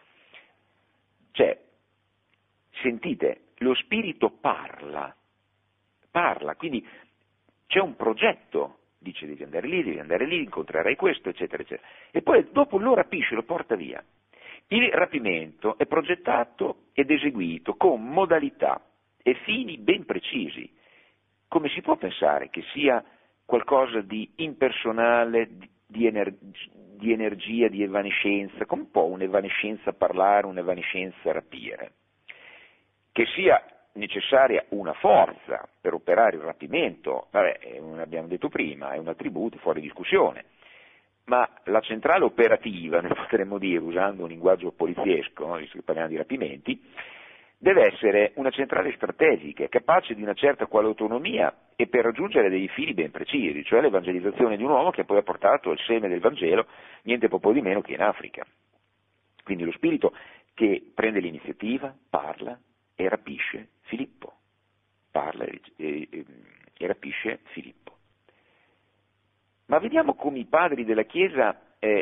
Cioè, sentite, lo spirito parla, quindi c'è un progetto. Dice devi andare lì, incontrerai questo, eccetera, eccetera. E poi dopo lo rapisce, lo porta via. Il rapimento è progettato ed eseguito con modalità e fini ben precisi. Come si può pensare che sia qualcosa di impersonale, di energia, di evanescenza, come può un'evanescenza parlare, un'evanescenza rapire? Che sia necessaria una forza per operare il rapimento, abbiamo detto prima, è un attributo fuori discussione, ma la centrale operativa, ne potremmo dire usando un linguaggio poliziesco, visto che parliamo di rapimenti, deve essere una centrale strategica, capace di una certa quale autonomia e per raggiungere dei fini ben precisi, cioè l'evangelizzazione di un uomo che poi ha portato il seme del Vangelo niente po' di meno che in Africa. Quindi lo spirito che prende l'iniziativa, parla e rapisce Filippo, parla e rapisce Filippo. Ma vediamo come i padri della Chiesa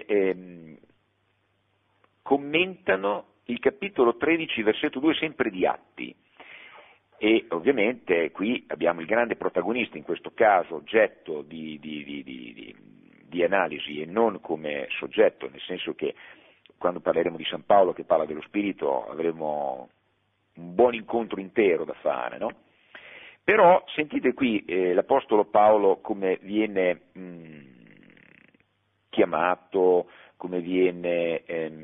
commentano il capitolo 13, versetto 2, sempre di Atti. E ovviamente qui abbiamo il grande protagonista, in questo caso oggetto di analisi e non come soggetto, nel senso che quando parleremo di San Paolo che parla dello Spirito avremo un buon incontro intero da fare, no? Però sentite qui l'Apostolo Paolo come viene chiamato, come viene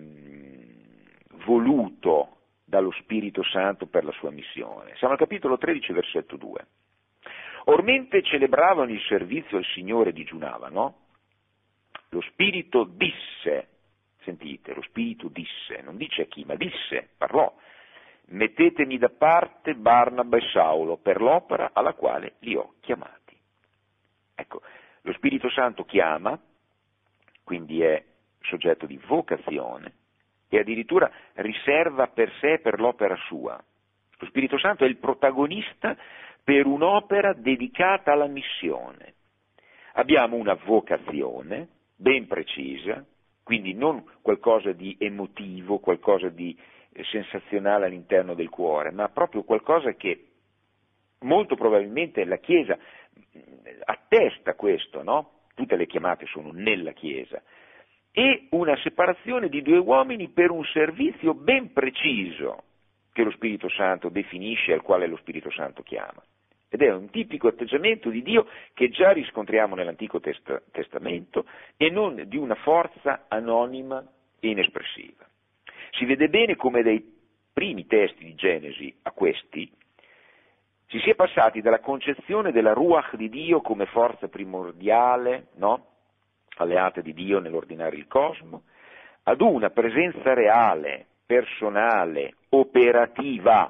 voluto dallo Spirito Santo per la sua missione. Siamo al capitolo 13, versetto 2. Or mentre celebravano il servizio al Signore e digiunavano, lo Spirito disse, sentite, lo Spirito disse, non dice a chi, ma disse, parlò: mettetemi da parte Barnaba e Saulo per l'opera alla quale li ho chiamati. Ecco, lo Spirito Santo chiama, quindi è soggetto di vocazione, e addirittura riserva per sé per l'opera sua. Lo Spirito Santo è il protagonista per un'opera dedicata alla missione. Abbiamo una vocazione ben precisa, quindi non qualcosa di emotivo, qualcosa di sensazionale all'interno del cuore, ma proprio qualcosa che molto probabilmente la Chiesa attesta questo, no? Tutte le chiamate sono nella Chiesa, e una separazione di due uomini per un servizio ben preciso che lo Spirito Santo definisce, al quale lo Spirito Santo chiama. Ed è un tipico atteggiamento di Dio che già riscontriamo nell'Antico Testamento e non di una forza anonima e inespressiva. Si vede bene come dai primi testi di Genesi a questi si sia passati dalla concezione della Ruach di Dio come forza primordiale, no? Alleata di Dio nell'ordinare il cosmo, ad una presenza reale, personale, operativa,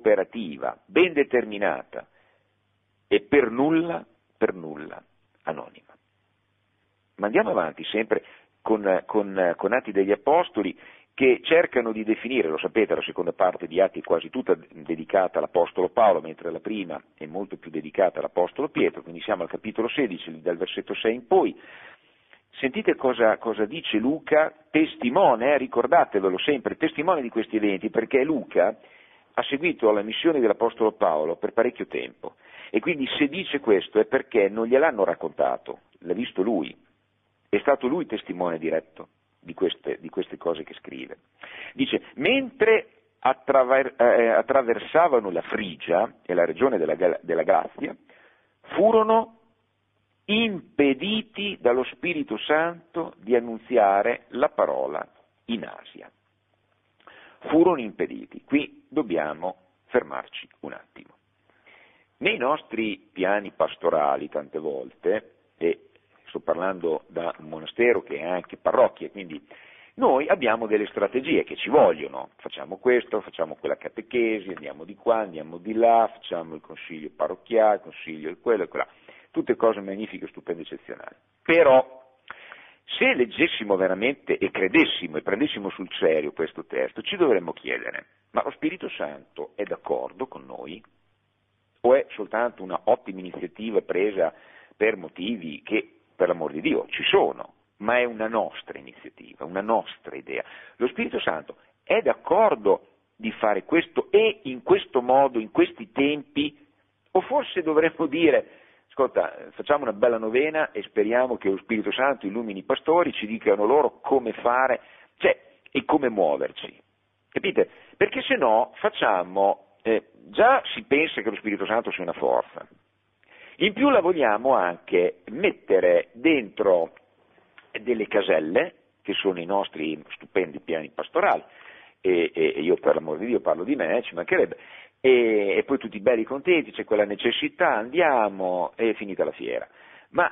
ben determinata e per nulla anonima. Ma andiamo avanti sempre con Atti degli Apostoli, che cercano di definire, lo sapete, la seconda parte di Atti è quasi tutta dedicata all'Apostolo Paolo, mentre la prima è molto più dedicata all'Apostolo Pietro, quindi siamo al capitolo 16, dal versetto 6 in poi. Sentite cosa dice Luca, testimone, ricordatevelo sempre, testimone di questi eventi, perché è Luca ha seguito le missioni dell'Apostolo Paolo per parecchio tempo e quindi se dice questo è perché non gliel'hanno raccontato, l'ha visto lui, è stato lui testimone diretto di queste cose che scrive. Dice, mentre attraversavano la Frigia e la regione della Grazia, furono impediti dallo Spirito Santo di annunziare la parola in Asia. Furono impediti. Qui dobbiamo fermarci un attimo. Nei nostri piani pastorali tante volte, e sto parlando da un monastero che è anche parrocchia, quindi noi abbiamo delle strategie che ci vogliono, facciamo questo, facciamo quella catechesi, andiamo di qua, andiamo di là, facciamo il consiglio parrocchiale, il consiglio di quello e quella, tutte cose magnifiche, stupende, eccezionali. Però se leggessimo veramente e credessimo e prendessimo sul serio questo testo, ci dovremmo chiedere, ma lo Spirito Santo è d'accordo con noi? O è soltanto una ottima iniziativa presa per motivi che, per l'amor di Dio, ci sono, ma è una nostra iniziativa, una nostra idea. Lo Spirito Santo è d'accordo di fare questo e in questo modo, in questi tempi, o forse dovremmo dire, ascolta, facciamo una bella novena e speriamo che lo Spirito Santo illumini i pastori, ci dicano loro come fare, e come muoverci, capite? Perché se no facciamo, già si pensa che lo Spirito Santo sia una forza, in più la vogliamo anche mettere dentro delle caselle, che sono i nostri stupendi piani pastorali, e io per l'amor di Dio parlo di me, ci mancherebbe, e poi tutti belli contenti, c'è quella necessità, andiamo, è finita la fiera. Ma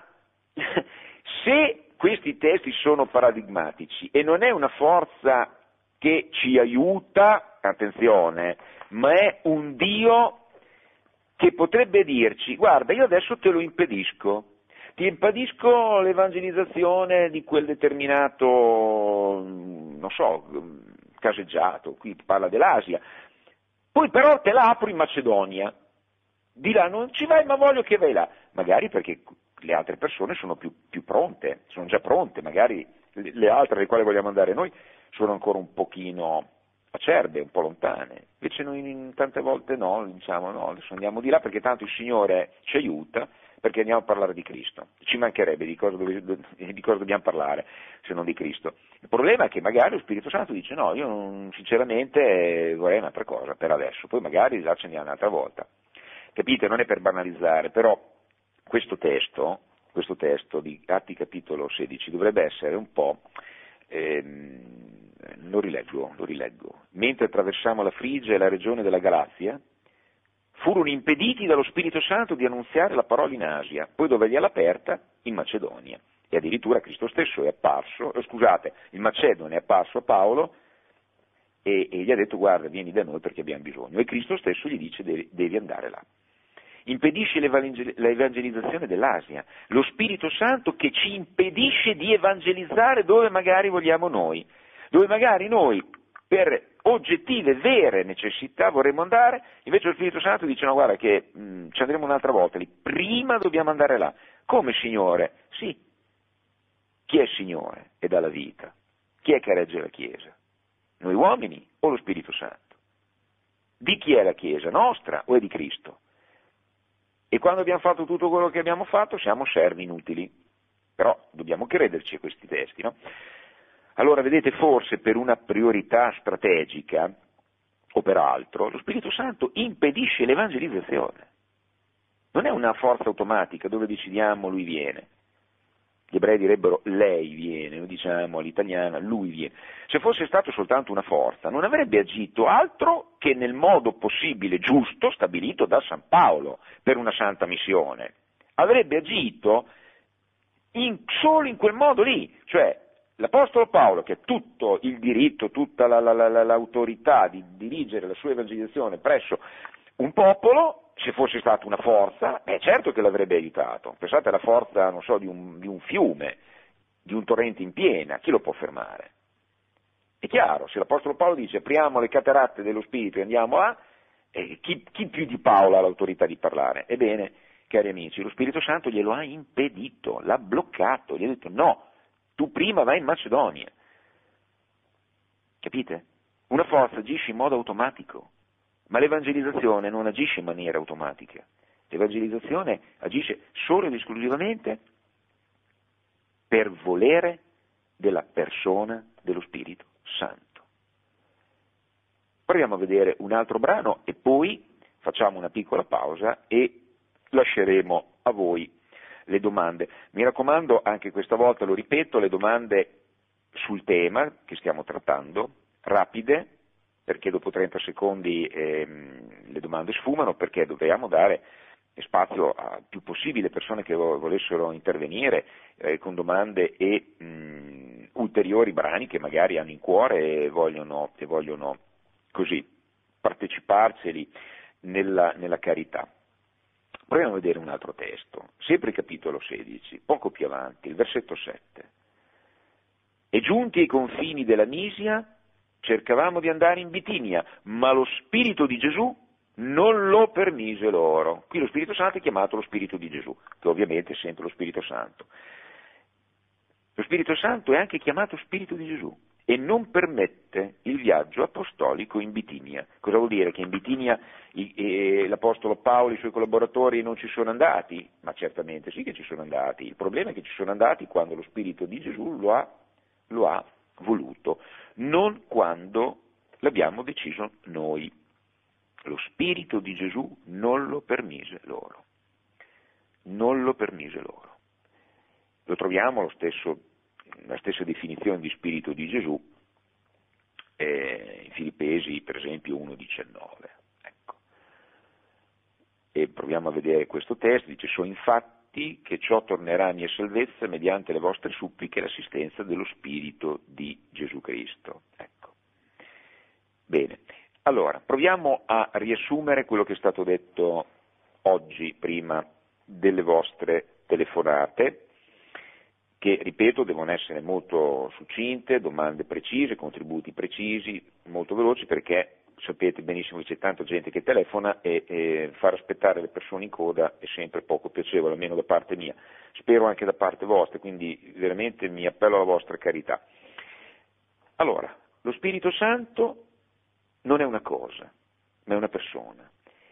se questi testi sono paradigmatici e non è una forza che ci aiuta, attenzione, ma è un Dio che potrebbe dirci, guarda, io adesso te lo impedisco, ti impedisco l'evangelizzazione di quel determinato, non so, caseggiato, qui parla dell'Asia, poi però te la apro in Macedonia, di là non ci vai ma voglio che vai là, magari perché le altre persone sono più pronte, sono già pronte, magari le altre alle quali vogliamo andare noi sono ancora un pochino acerbe, un po' lontane, invece noi tante volte no, diciamo no, adesso andiamo di là perché tanto il Signore ci aiuta, perché andiamo a parlare di Cristo, ci mancherebbe di cosa dobbiamo parlare se non di Cristo. Il problema è che magari lo Spirito Santo dice no, io sinceramente vorrei un'altra cosa per adesso, poi magari là ci andiamo un'altra volta. Capite? Non è per banalizzare, però questo testo di Atti capitolo 16 dovrebbe essere un po', lo rileggo, mentre attraversamo la Frigia e la regione della Grazia, furono impediti dallo Spirito Santo di annunziare la parola in Asia, poi dove gliel'ha aperta? In Macedonia. E addirittura Cristo stesso è apparso, il Macedone è apparso a Paolo e gli ha detto guarda vieni da noi perché abbiamo bisogno. E Cristo stesso gli dice devi andare là. Impedisce l'evangelizzazione dell'Asia, lo Spirito Santo che ci impedisce di evangelizzare dove magari vogliamo noi, dove magari noi per oggettive, vere necessità vorremmo andare, invece lo Spirito Santo dice no guarda che ci andremo un'altra volta lì, prima dobbiamo andare là. Come Signore? Sì. Chi è Signore e dà la vita? Chi è che regge la Chiesa? Noi uomini o lo Spirito Santo? Di chi è la Chiesa? Nostra o è di Cristo? E quando abbiamo fatto tutto quello che abbiamo fatto siamo servi inutili, però dobbiamo crederci a questi testi, no? Allora, vedete, forse per una priorità strategica o per altro, lo Spirito Santo impedisce l'evangelizzazione. Non è una forza automatica dove decidiamo lui viene. Gli ebrei direbbero lei viene, noi diciamo all'italiana lui viene. Se fosse stato soltanto una forza, non avrebbe agito altro che nel modo possibile, giusto, stabilito da San Paolo per una santa missione. Avrebbe agito solo in quel modo lì, cioè l'Apostolo Paolo, che ha tutto il diritto, tutta l'autorità di dirigere la sua evangelizzazione presso un popolo, se fosse stata una forza, certo che l'avrebbe aiutato. Pensate alla forza, non so, di un fiume, di un torrente in piena, chi lo può fermare? È chiaro, se l'Apostolo Paolo dice apriamo le cataratte dello Spirito e andiamo là, chi più di Paolo ha l'autorità di parlare? Ebbene, cari amici, lo Spirito Santo glielo ha impedito, l'ha bloccato, gli ha detto no, tu prima vai in Macedonia. Capite? Una forza agisce in modo automatico. Ma l'evangelizzazione non agisce in maniera automatica, l'evangelizzazione agisce solo ed esclusivamente per volere della persona dello Spirito Santo. Proviamo a vedere un altro brano e poi facciamo una piccola pausa e lasceremo a voi le domande. Mi raccomando, anche questa volta lo ripeto, le domande sul tema che stiamo trattando, rapide, perché dopo 30 secondi le domande sfumano, perché dobbiamo dare spazio a più possibile persone che volessero intervenire con domande e ulteriori brani che magari hanno in cuore e vogliono così parteciparceli nella carità. Proviamo a vedere un altro testo, sempre il capitolo 16, poco più avanti, il versetto 7. E giunti ai confini della Misia, cercavamo di andare in Bitinia, ma lo Spirito di Gesù non lo permise loro. Qui lo Spirito Santo è chiamato lo Spirito di Gesù, che ovviamente è sempre lo Spirito Santo. Lo Spirito Santo è anche chiamato Spirito di Gesù e non permette il viaggio apostolico in Bitinia. Cosa vuol dire? Che in Bitinia l'Apostolo Paolo e i suoi collaboratori non ci sono andati? Ma certamente sì che ci sono andati. Il problema è che ci sono andati quando lo Spirito di Gesù lo ha voluto, non quando l'abbiamo deciso noi. Lo Spirito di Gesù non lo permise loro. Non lo permise loro. Lo troviamo la stessa definizione di Spirito di Gesù in Filippesi, per esempio, 1,19. Ecco. E proviamo a vedere questo testo, dice: so infatti che ciò tornerà a mia salvezza mediante le vostre suppliche e l'assistenza dello Spirito di Gesù Cristo. Ecco. Bene, allora, proviamo a riassumere quello che è stato detto oggi prima delle vostre telefonate, che, ripeto, devono essere molto succinte, domande precise, contributi precisi, molto veloci, perché sapete benissimo che c'è tanta gente che telefona e far aspettare le persone in coda è sempre poco piacevole, almeno da parte mia, spero anche da parte vostra, quindi veramente mi appello alla vostra carità. Allora, lo Spirito Santo non è una cosa, ma è una persona.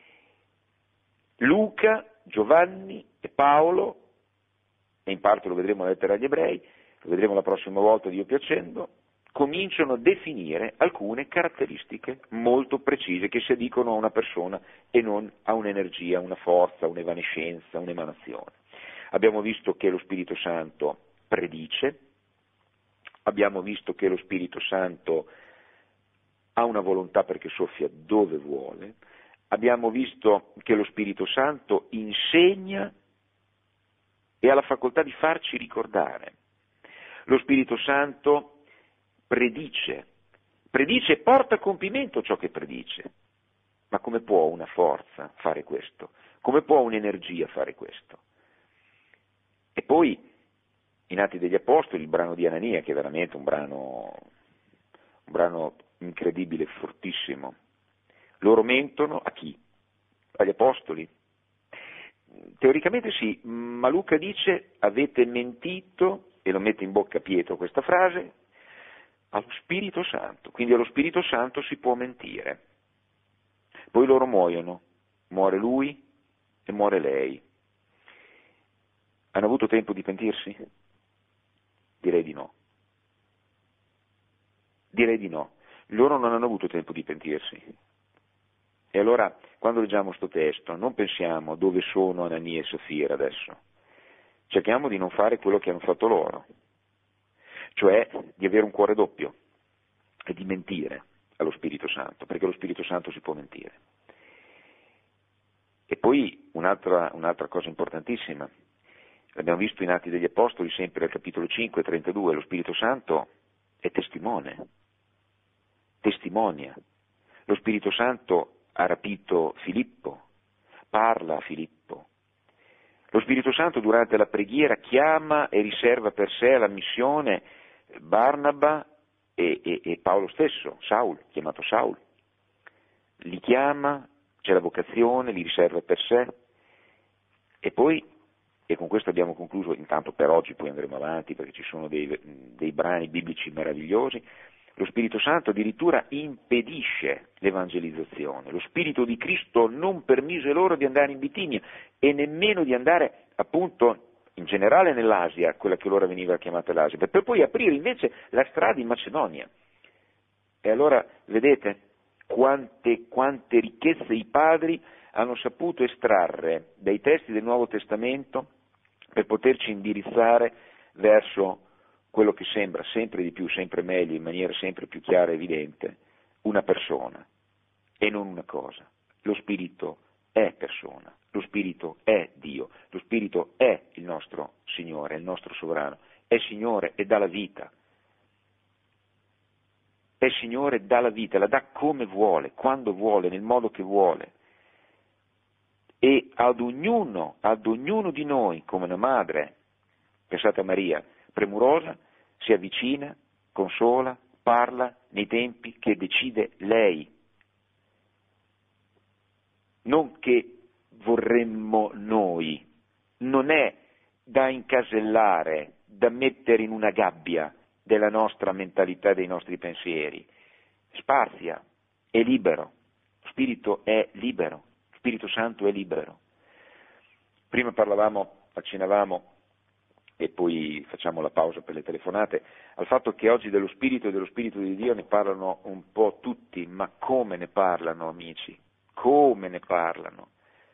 Luca, Giovanni e Paolo, e in parte lo vedremo nella lettera agli Ebrei, lo vedremo la prossima volta, Dio piacendo, cominciano a definire alcune caratteristiche molto precise che si addicono a una persona e non a un'energia, una forza, un'evanescenza, un'emanazione. Abbiamo visto che lo Spirito Santo predice, abbiamo visto che lo Spirito Santo ha una volontà perché soffia dove vuole, abbiamo visto che lo Spirito Santo insegna e ha la facoltà di farci ricordare. Lo Spirito Santo predice e porta a compimento ciò che predice. Ma come può una forza fare questo? Come può un'energia fare questo? E poi, in Atti degli Apostoli, il brano di Anania, che è veramente un brano incredibile, fortissimo. Loro mentono a chi? Agli Apostoli? Teoricamente sì, ma Luca dice: avete mentito, e lo mette in bocca a Pietro questa frase, allo Spirito Santo, quindi allo Spirito Santo si può mentire. Poi loro muoiono, muore lui e muore lei. Hanno avuto tempo di pentirsi? Direi di no. Direi di no. Loro non hanno avuto tempo di pentirsi. E allora, quando leggiamo questo testo, non pensiamo dove sono Anania e Safira adesso. Cerchiamo di non fare quello che hanno fatto loro, cioè di avere un cuore doppio e di mentire allo Spirito Santo, perché lo Spirito Santo si può mentire. E poi un'altra cosa importantissima, l'abbiamo visto in Atti degli Apostoli, sempre al capitolo 5, 32, lo Spirito Santo è testimone, testimonia. Lo Spirito Santo ha rapito Filippo, parla a Filippo. Lo Spirito Santo durante la preghiera chiama e riserva per sé la missione Barnaba e Paolo stesso, Saul, chiamato Saul. Li chiama, c'è la vocazione, li riserva per sé. E poi, e con questo abbiamo concluso intanto per oggi, poi andremo avanti perché ci sono dei brani biblici meravigliosi, Lo Spirito Santo addirittura impedisce l'evangelizzazione. Lo Spirito di Cristo non permise loro di andare in Bitinia e nemmeno di andare appunto in generale nell'Asia, quella che allora veniva chiamata l'Asia, per poi aprire invece la strada in Macedonia. E allora vedete quante ricchezze i padri hanno saputo estrarre dai testi del Nuovo Testamento per poterci indirizzare verso quello che sembra sempre di più, sempre meglio, in maniera sempre più chiara e evidente, una persona e non una cosa. Lo Spirito è persona, lo Spirito è Dio, lo Spirito è il nostro Signore, il nostro sovrano, è Signore e dà la vita. È Signore, dà la vita, la dà come vuole, quando vuole, nel modo che vuole. E ad ognuno di noi, come una madre, pensate a Maria, premurosa, si avvicina, consola, parla nei tempi che decide lei. Non che vorremmo noi, non è da incasellare, da mettere in una gabbia della nostra mentalità, dei nostri pensieri. Spazia, è libero, lo Spirito è libero, lo Spirito Santo è libero. Prima accennavamo, e poi facciamo la pausa per le telefonate, al fatto che oggi dello Spirito e dello Spirito di Dio ne parlano un po' tutti, ma come ne parlano, amici? Come ne parlano?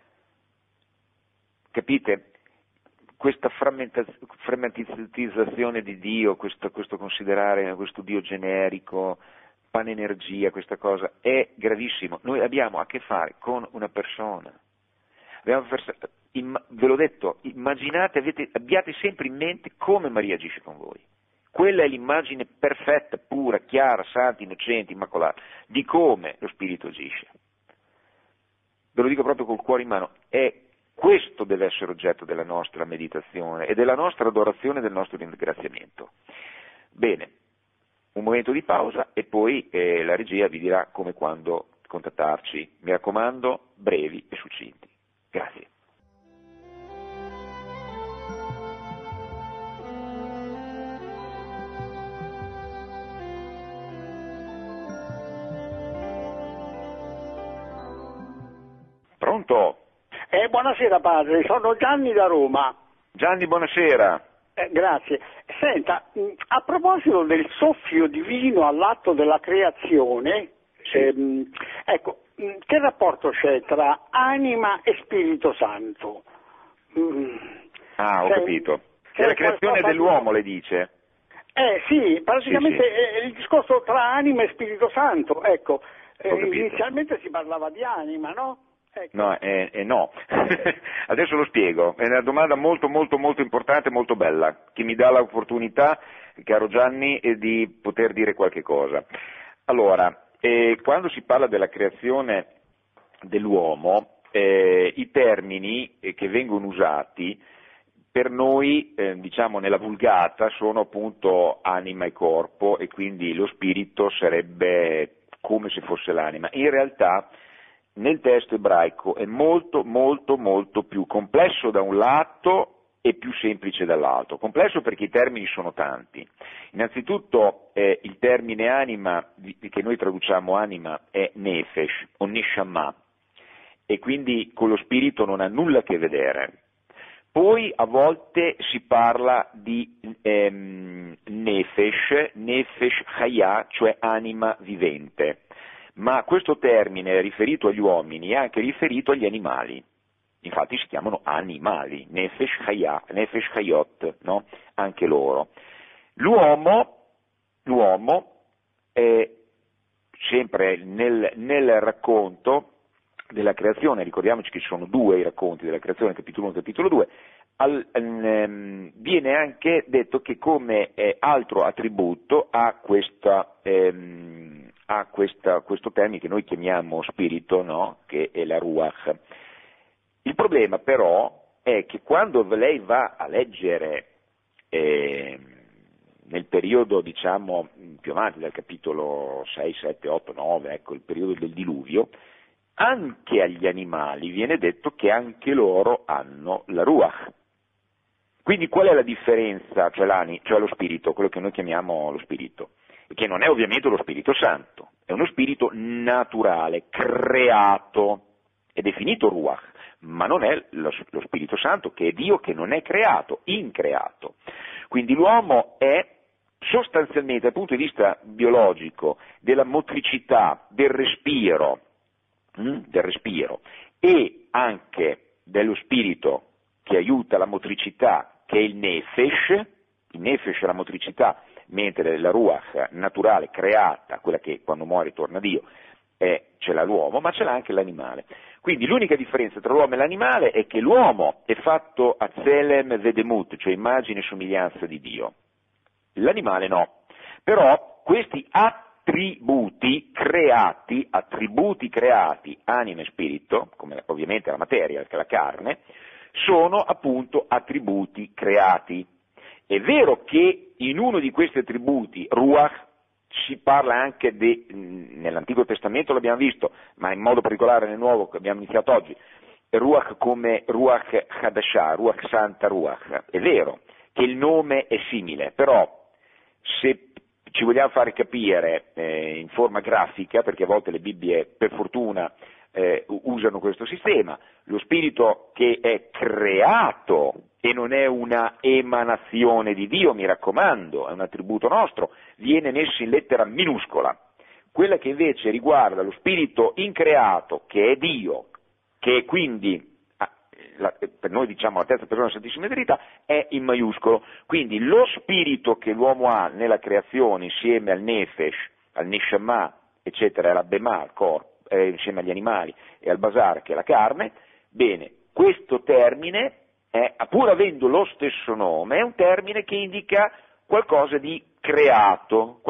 Capite? Questa frammentizzazione di Dio, questo considerare questo Dio generico, panenergia, questa cosa, è gravissimo. Noi abbiamo a che fare con una persona. Ve l'ho detto, immaginate, abbiate sempre in mente come Maria agisce con voi. Quella è l'immagine perfetta, pura, chiara, santa, innocente, immacolata, di come lo Spirito agisce. Ve lo dico proprio col cuore in mano, questo deve essere oggetto della nostra meditazione e della nostra adorazione e del nostro ringraziamento. Bene, un momento di pausa e poi la regia vi dirà come e quando contattarci. Mi raccomando, brevi e succinti. Grazie. Pronto? Buonasera padre, sono Gianni da Roma. Gianni, buonasera. Grazie. Senta, a proposito del soffio divino all'atto della creazione, sì. Ecco, che rapporto c'è tra anima e Spirito Santo? Ho capito. È la creazione dell'uomo, le dice? Sì, praticamente sì. Il discorso tra anima e Spirito Santo, ecco, inizialmente si parlava di anima, no? Ecco. No, no. Adesso lo spiego, è una domanda molto molto molto importante, molto bella, che mi dà l'opportunità, caro Gianni, di poter dire qualche cosa. Allora, quando si parla della creazione dell'uomo, i termini che vengono usati per noi, diciamo nella vulgata, sono appunto anima e corpo, e quindi lo spirito sarebbe come se fosse l'anima. In realtà nel testo ebraico è molto molto molto più complesso da un lato e più semplice dall'altro. Complesso perché i termini sono tanti. Innanzitutto il termine anima, che noi traduciamo anima, è nefesh o neshama, e quindi con lo spirito non ha nulla a che vedere. Poi a volte si parla di nefesh chaya, cioè anima vivente. Ma questo termine riferito agli uomini è anche riferito agli animali, infatti si chiamano animali, nefesh chayot, no? Anche loro. L'uomo è sempre nel racconto della creazione, ricordiamoci che ci sono due i racconti della creazione, capitolo 1 e capitolo 2, viene anche detto che come altro attributo ha questo termine che noi chiamiamo spirito, no? Che è la ruach. Il problema però è che quando lei va a leggere nel periodo, diciamo, più avanti, dal capitolo 6, 7, 8, 9, ecco, il periodo del diluvio, anche agli animali viene detto che anche loro hanno la ruach. Quindi qual è la differenza, cioè lo spirito, quello che noi chiamiamo lo spirito? che non è ovviamente lo Spirito Santo, è uno spirito naturale, creato, è definito Ruach, ma non è lo Spirito Santo, che è Dio, che non è creato, increato. Quindi l'uomo è sostanzialmente, dal punto di vista biologico, della motricità, del respiro e anche dello spirito che aiuta la motricità, che è il nefesh è la motricità, mentre la ruach naturale, creata, quella che quando muore torna a Dio, ce l'ha l'uomo, ma ce l'ha anche l'animale. Quindi l'unica differenza tra l'uomo e l'animale è che l'uomo è fatto a Tselem Vedemut, cioè immagine e somiglianza di Dio. L'animale no. Però questi attributi creati, anima e spirito, come ovviamente la materia, che è la carne, sono appunto attributi creati. È vero che in uno di questi attributi, Ruach, si parla anche nell'Antico Testamento l'abbiamo visto, ma in modo particolare nel Nuovo che abbiamo iniziato oggi, Ruach come Ruach Hadashah, Ruach Santa Ruach. È vero che il nome è simile, però se ci vogliamo fare capire in forma grafica, perché a volte le Bibbie per fortuna usano questo sistema, lo spirito che è creato e non è una emanazione di Dio, mi raccomando, è un attributo nostro, viene messo in lettera minuscola. Quella che invece riguarda lo spirito increato, che è Dio, che quindi per noi diciamo la terza persona della Santissima Trinità, è in maiuscolo. Quindi lo spirito che l'uomo ha nella creazione insieme al Nefesh, al Neshama, eccetera, alla Bema, al corpo, insieme agli animali, e al Basar, che è la carne, bene, questo termine, pur avendo lo stesso nome, è un termine che indica qualcosa di creato,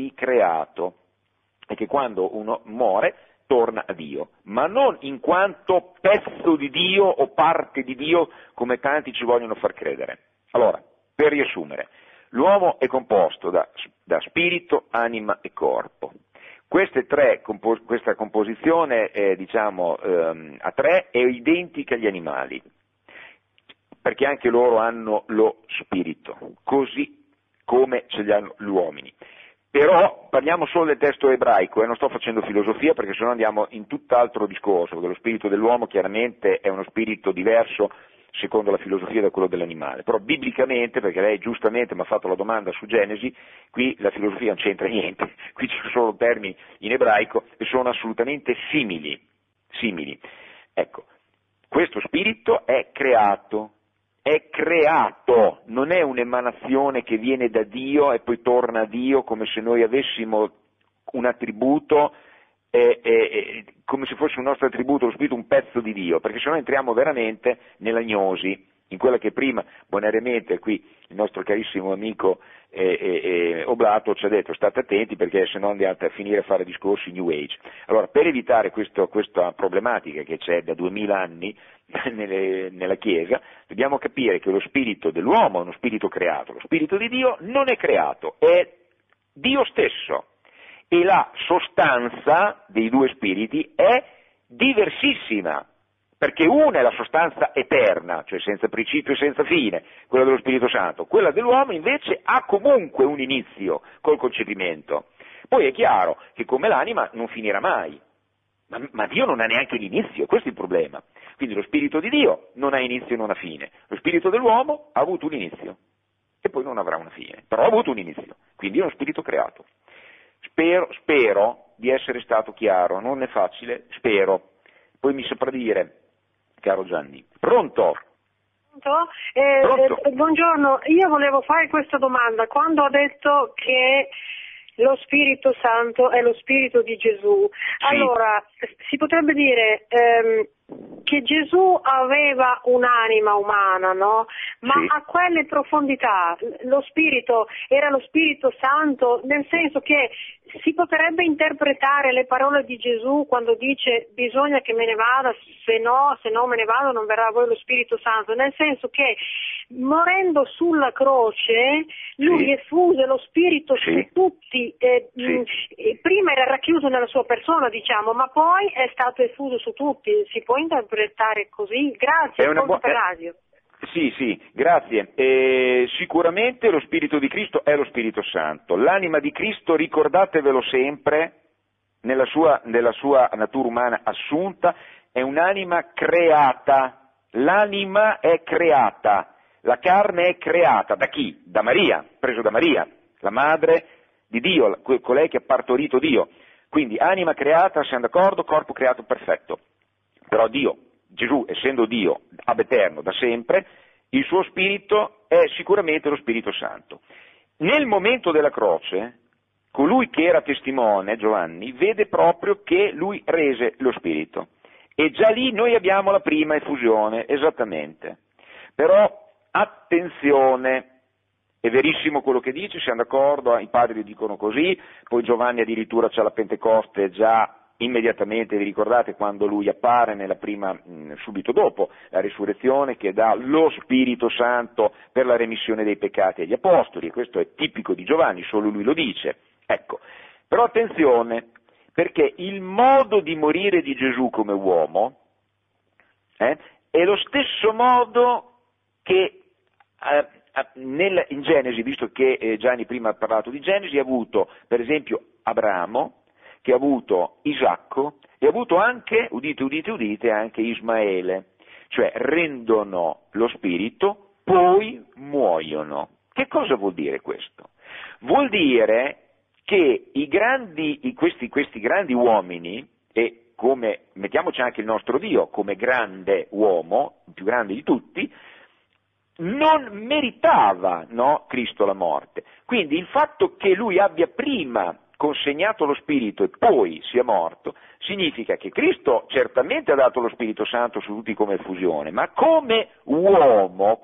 e che quando uno muore torna a Dio, ma non in quanto pezzo di Dio o parte di Dio come tanti ci vogliono far credere. Allora, per riassumere, l'uomo è composto da spirito, anima e corpo. Questa composizione, a tre è identica agli animali, perché anche loro hanno lo spirito, così come ce li hanno gli uomini. Però parliamo solo del testo ebraico, non sto facendo filosofia perché sennò andiamo in tutt'altro discorso, perché lo spirito dell'uomo chiaramente è uno spirito diverso secondo la filosofia da quello dell'animale, però biblicamente, perché lei giustamente mi ha fatto la domanda su Genesi, qui la filosofia non c'entra niente, qui ci sono solo termini in ebraico e sono assolutamente simili. Ecco, questo spirito è creato, non è un'emanazione che viene da Dio e poi torna a Dio come se noi avessimo un attributo, come se fosse un nostro attributo, lo spirito un pezzo di Dio, perché sennò entriamo veramente nell'agnosi, in quella che prima, bonariamente, qui il nostro carissimo amico Oblato ci ha detto state attenti perché sennò andiate a finire a fare discorsi New Age. Allora, per evitare questa problematica che c'è da 2000 anni nella Chiesa, dobbiamo capire che lo spirito dell'uomo è uno spirito creato, lo spirito di Dio non è creato, è Dio stesso, e la sostanza dei due spiriti è diversissima, perché una è la sostanza eterna, cioè senza principio e senza fine, quella dello Spirito Santo, quella dell'uomo invece ha comunque un inizio col concepimento. Poi è chiaro che come l'anima non finirà mai, ma Dio non ha neanche l'inizio, questo è il problema. Quindi lo Spirito di Dio non ha inizio e non ha fine, lo Spirito dell'uomo ha avuto un inizio e poi non avrà una fine, però ha avuto un inizio, quindi è uno spirito creato. Spero di essere stato chiaro, non è facile, spero. Poi mi saprà dire, caro Gianni. Pronto? Pronto? Buongiorno, io volevo fare questa domanda. Quando ho detto che lo Spirito Santo è lo Spirito di Gesù, sì. Allora si potrebbe dire che Gesù aveva un'anima umana, no? Ma sì. a quelle profondità lo Spirito era lo Spirito Santo, nel senso che si potrebbe interpretare le parole di Gesù quando dice bisogna che me ne vada, se no me ne vado non verrà a voi lo Spirito Santo, nel senso che morendo sulla croce lui sì. effuse lo Spirito sì. su tutti, prima era racchiuso nella sua persona, diciamo, ma poi è stato effuso su tutti. Si può interpretare così? Grazie, per radio. Sì, grazie. Sicuramente lo Spirito di Cristo è lo Spirito Santo. L'anima di Cristo, ricordatevelo sempre, nella sua natura umana assunta, è un'anima creata. L'anima è creata, la carne è creata. Da chi? Da Maria, preso da Maria, la madre di Dio, colei che ha partorito Dio. Quindi anima creata, siamo d'accordo, corpo creato perfetto. Però Dio, Gesù, essendo Dio ab eterno da sempre, il suo spirito è sicuramente lo Spirito Santo. Nel momento della croce, colui che era testimone, Giovanni, vede proprio che lui rese lo spirito. E già lì noi abbiamo la prima effusione, esattamente. Però attenzione, è verissimo quello che dice, siamo d'accordo, i padri dicono così, poi Giovanni addirittura c'ha la Pentecoste già immediatamente, vi ricordate quando lui appare nella prima, subito dopo la risurrezione, che dà lo Spirito Santo per la remissione dei peccati agli Apostoli, e questo è tipico di Giovanni, solo lui lo dice. Ecco, però attenzione, perché il modo di morire di Gesù come uomo è lo stesso modo che in Genesi, visto che Gianni prima ha parlato di Genesi, ha avuto per esempio Abramo, che ha avuto Isacco e ha avuto anche, udite, anche Ismaele, cioè rendono lo spirito, poi muoiono. Che cosa vuol dire questo? Vuol dire che questi grandi uomini, e come mettiamoci anche il nostro Dio come grande uomo, il più grande di tutti, non meritava, Cristo la morte. Quindi il fatto che lui abbia prima consegnato lo Spirito e poi sia morto, significa che Cristo certamente ha dato lo Spirito Santo su tutti come effusione, ma come uomo,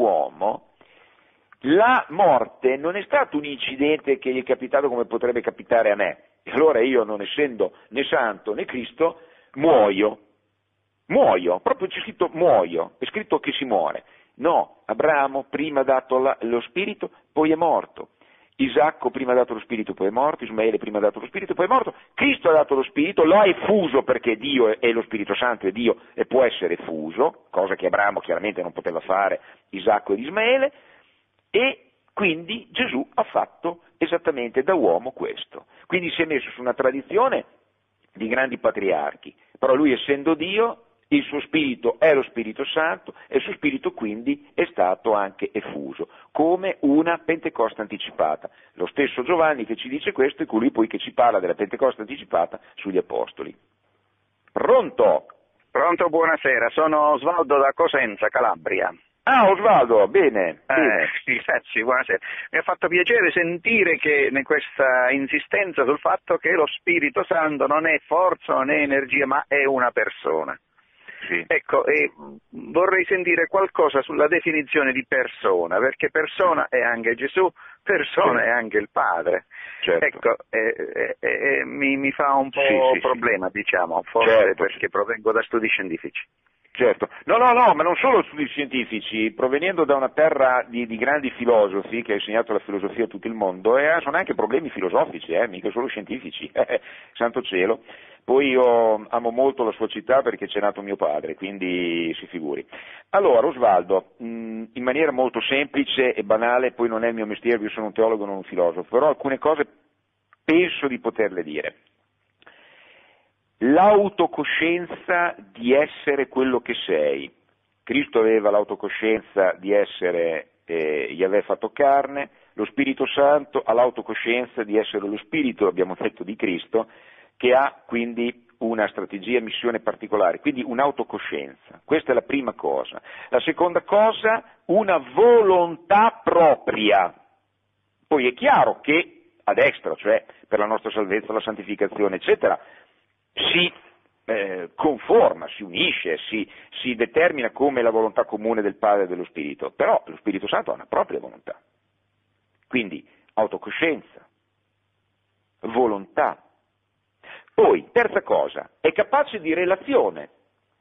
la morte non è stato un incidente che gli è capitato come potrebbe capitare a me. E allora io, non essendo né santo né Cristo, muoio, proprio c'è scritto muoio, è scritto che si muore. No, Abramo prima ha dato lo Spirito, poi è morto. Isacco prima ha dato lo Spirito, poi è morto. Ismaele prima ha dato lo Spirito, poi è morto. Cristo ha dato lo Spirito, lo ha effuso perché Dio è lo Spirito Santo e Dio e può essere effuso, cosa che Abramo chiaramente non poteva fare, Isacco ed Ismaele, e quindi Gesù ha fatto esattamente da uomo questo. Quindi si è messo su una tradizione di grandi patriarchi, però lui essendo Dio, il suo spirito è lo Spirito Santo e il suo spirito quindi è stato anche effuso, come una Pentecoste anticipata. Lo stesso Giovanni che ci dice questo è colui poi che ci parla della Pentecoste anticipata sugli Apostoli. Pronto? Pronto, buonasera, sono Osvaldo da Cosenza, Calabria. Ah, Osvaldo, bene. Sì, grazie, buonasera. Mi ha fatto piacere sentire che questa insistenza sul fatto che lo Spirito Santo non è forza, non è energia, ma è una persona. Sì. Ecco, vorrei sentire qualcosa sulla definizione di persona, perché persona è anche Gesù, persona è anche il Padre. Certo. Ecco, mi fa un po' problema, diciamo, forse perché provengo da studi scientifici. Certo, no, ma non solo studi scientifici, provenendo da una terra di grandi filosofi che ha insegnato la filosofia a tutto il mondo, sono anche problemi filosofici, mica solo scientifici, santo cielo. Poi io amo molto la sua città perché c'è nato mio padre, quindi si figuri. Allora, Osvaldo, in maniera molto semplice e banale, poi non è il mio mestiere, io sono un teologo, non un filosofo, però alcune cose penso di poterle dire. L'autocoscienza di essere quello che sei. Cristo aveva l'autocoscienza di essere Yahweh fatto carne, lo Spirito Santo ha l'autocoscienza di essere lo Spirito, abbiamo detto, di Cristo, che ha quindi una strategia, missione particolare, quindi un'autocoscienza. Questa è la prima cosa. La seconda cosa, una volontà propria. Poi è chiaro che a destra, cioè per la nostra salvezza, la santificazione, eccetera, si conforma, si unisce, si determina come la volontà comune del Padre e dello Spirito, però lo Spirito Santo ha una propria volontà. Quindi autocoscienza, volontà. Poi, terza cosa, è capace di relazione.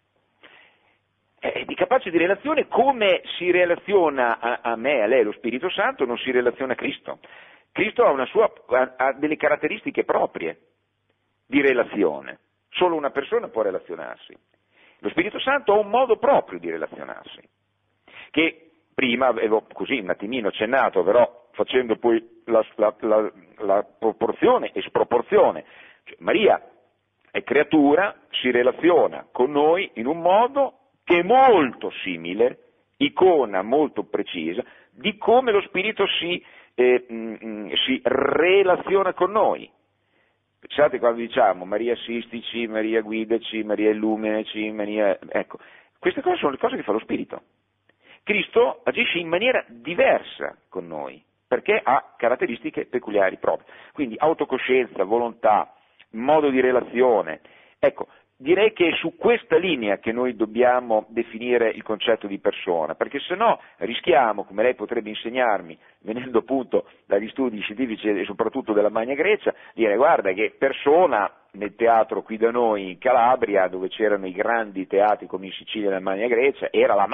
È capace di relazione come si relaziona a me, a lei, lo Spirito Santo, non si relaziona a Cristo. Cristo ha delle caratteristiche proprie di relazione. Solo una persona può relazionarsi. Lo Spirito Santo ha un modo proprio di relazionarsi. che prima avevo così un attimino accennato, però facendo poi la proporzione e sproporzione. Cioè, Maria è creatura, si relaziona con noi in un modo che è molto simile, icona molto precisa, di come lo Spirito si relaziona con noi. Pensate quando diciamo Maria assistici, Maria guidaci, Maria illuminaci, Maria... Ecco, queste cose sono le cose che fa lo Spirito. Cristo agisce in maniera diversa con noi, perché ha caratteristiche peculiari proprie. Quindi autocoscienza, volontà, modo di relazione. Ecco, direi che è su questa linea che noi dobbiamo definire il concetto di persona, perché se no rischiamo, come lei potrebbe insegnarmi, venendo appunto dagli studi scientifici e soprattutto della Magna Grecia, dire guarda che persona nel teatro qui da noi in Calabria, dove c'erano i grandi teatri come in Sicilia e nella Magna Grecia, era la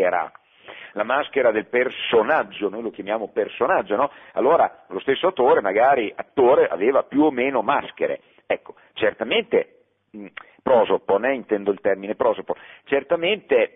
maschera del personaggio, noi lo chiamiamo personaggio, no? Allora lo stesso attore aveva più o meno maschere. Ecco, certamente prosopo, intendo il termine prosopo, certamente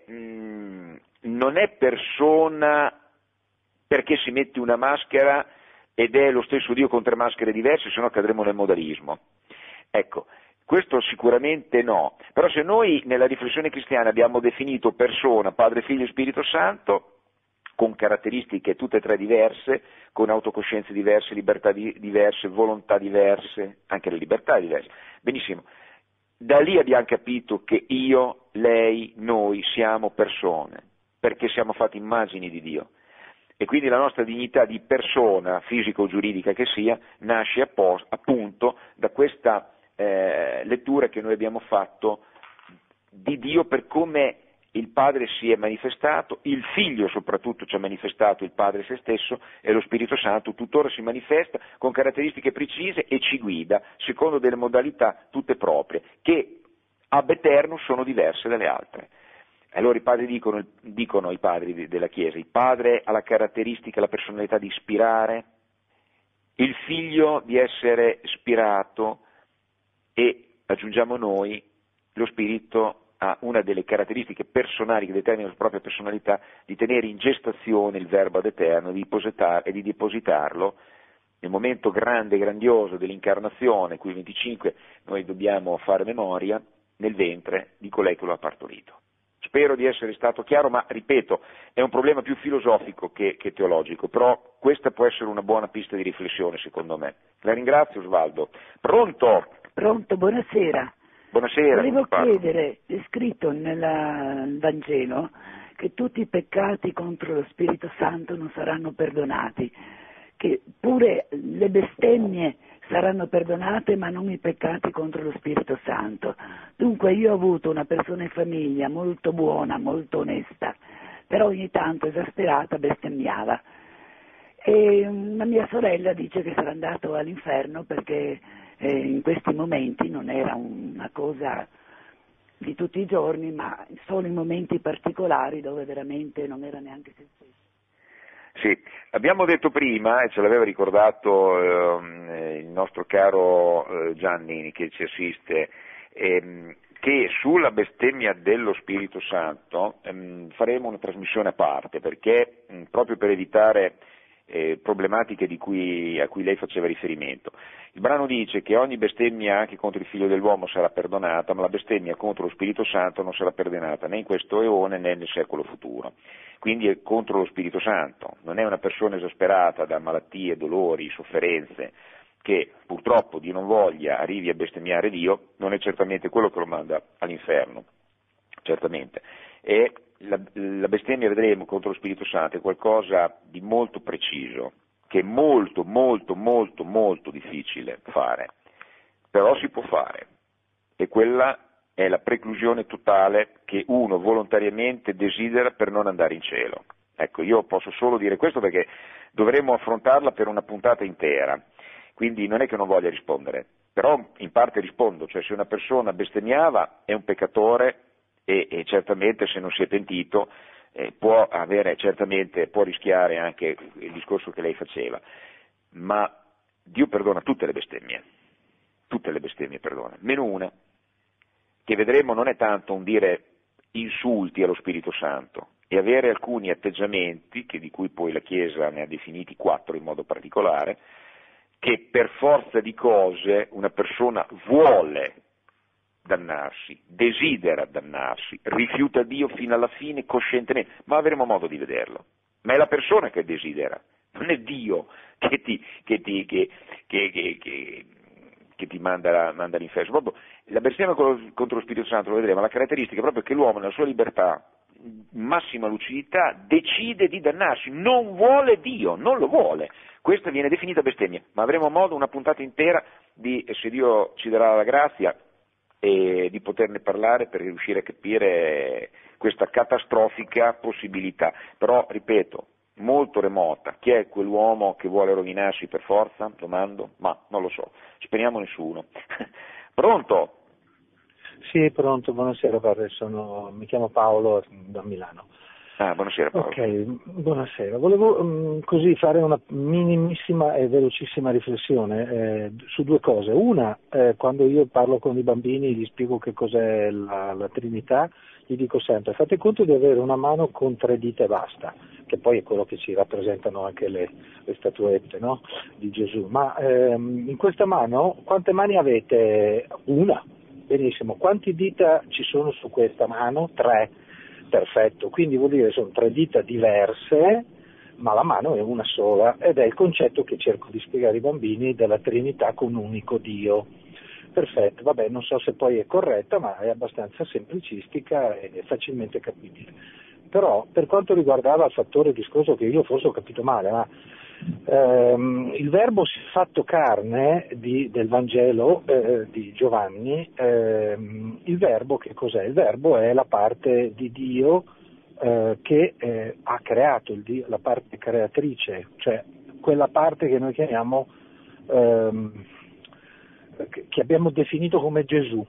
non è persona perché si mette una maschera ed è lo stesso Dio con tre maschere diverse, se no cadremo nel modalismo. Ecco, questo sicuramente no, però se noi nella riflessione cristiana abbiamo definito persona, Padre, Figlio e Spirito Santo, con caratteristiche tutte e tre diverse, con autocoscienze diverse, libertà diverse, volontà diverse, anche le libertà diverse, benissimo. Da lì abbiamo capito che io, lei, noi siamo persone, perché siamo fatti immagini di Dio. E quindi la nostra dignità di persona, fisica o giuridica che sia, nasce appunto da questa lettura che noi abbiamo fatto di Dio per come il Padre si è manifestato, il Figlio soprattutto ci ha manifestato il Padre se stesso e lo Spirito Santo tuttora si manifesta con caratteristiche precise e ci guida secondo delle modalità tutte proprie che ab eterno sono diverse dalle altre. Allora i padri dicono i padri della Chiesa, il Padre ha la caratteristica, la personalità di ispirare, il Figlio di essere ispirato e, aggiungiamo noi, lo Spirito ha una delle caratteristiche personali che determinano la propria personalità di tenere in gestazione il Verbo ad eterno e di depositarlo nel momento grande e grandioso dell'incarnazione, cui il 25 noi dobbiamo fare memoria, nel ventre di colei che lo ha partorito. Spero di essere stato chiaro, ma ripeto, è un problema più filosofico che teologico, però questa può essere una buona pista di riflessione secondo me. La ringrazio Osvaldo. Pronto? Pronto, buonasera. Buonasera. Volevo chiedere, è scritto nel Vangelo che tutti i peccati contro lo Spirito Santo non saranno perdonati, che pure le bestemmie saranno perdonate ma non i peccati contro lo Spirito Santo. Dunque io ho avuto una persona in famiglia molto buona, molto onesta, però ogni tanto esasperata bestemmiava. E una mia sorella dice che sarà andato all'inferno perché in questi momenti non era una cosa di tutti i giorni, ma solo in momenti particolari dove veramente non era neanche se stesso. Sì, abbiamo detto prima, e ce l'aveva ricordato il nostro caro Gianni che ci assiste, che sulla bestemmia dello Spirito Santo faremo una trasmissione a parte, perché proprio per evitare problematiche a cui lei faceva riferimento. Il brano dice che ogni bestemmia anche contro il figlio dell'uomo sarà perdonata, ma la bestemmia contro lo Spirito Santo non sarà perdonata né in questo eone né nel secolo futuro. Quindi è contro lo Spirito Santo, non è una persona esasperata da malattie, dolori, sofferenze, che purtroppo Dio non voglia arrivi a bestemmiare Dio, non è certamente quello che lo manda all'inferno, certamente. E la bestemmia, vedremo, contro lo Spirito Santo è qualcosa di molto preciso, che è molto, molto, molto, molto difficile fare, però si può fare, e quella è la preclusione totale che uno volontariamente desidera per non andare in cielo. Ecco, io posso solo dire questo perché dovremmo affrontarla per una puntata intera, quindi non è che non voglia rispondere, però in parte rispondo, cioè se una persona bestemmiava è un peccatore e certamente se non si è pentito può rischiare anche il discorso che lei faceva, ma Dio perdona tutte le bestemmie perdona, meno una, che vedremo non è tanto un dire insulti allo Spirito Santo, e avere alcuni atteggiamenti, di cui poi la Chiesa ne ha definiti 4 in modo particolare, che per forza di cose una persona vuole dannarsi, desidera dannarsi, rifiuta Dio fino alla fine coscientemente, ma avremo modo di vederlo. Ma è la persona che desidera, non è Dio che ti manda all'inferno. Proprio la bestemmia contro lo Spirito Santo, lo vedremo, la caratteristica è proprio che l'uomo nella sua libertà, massima lucidità, decide di dannarsi, non vuole Dio, non lo vuole. Questa viene definita bestemmia, ma avremo modo, una puntata intera, se Dio ci darà la grazia, di poterne parlare per riuscire a capire questa catastrofica possibilità. Però, ripeto, molto remota. Chi è quell'uomo che vuole rovinarsi per forza? Domando, ma non lo so, speriamo nessuno. Pronto? Sì, pronto, buonasera padre, mi chiamo Paolo da Milano. Ah, buonasera Paolo. Ok, buonasera. Volevo così fare una minimissima e velocissima riflessione su 2 cose. Una, quando io parlo con i bambini, gli spiego che cos'è la Trinità, gli dico sempre: fate conto di avere una mano con 3 dita e basta, che poi è quello che ci rappresentano anche le statuette, no? Di Gesù. Ma in questa mano quante mani avete? Una. Benissimo. Quante dita ci sono su questa mano? 3. Perfetto, quindi vuol dire sono 3 dita diverse, ma la mano è una sola, ed è il concetto che cerco di spiegare ai bambini della Trinità con un unico Dio. Perfetto, vabbè, non so se poi è corretta, ma è abbastanza semplicistica e facilmente capibile. Però per quanto riguardava il fattore discorso, che io forse ho capito male, ma il verbo si è fatto carne del Vangelo di Giovanni, il verbo che cos'è? Il verbo è la parte di Dio che ha creato, la parte creatrice, cioè quella parte che noi chiamiamo, che abbiamo definito come Gesù.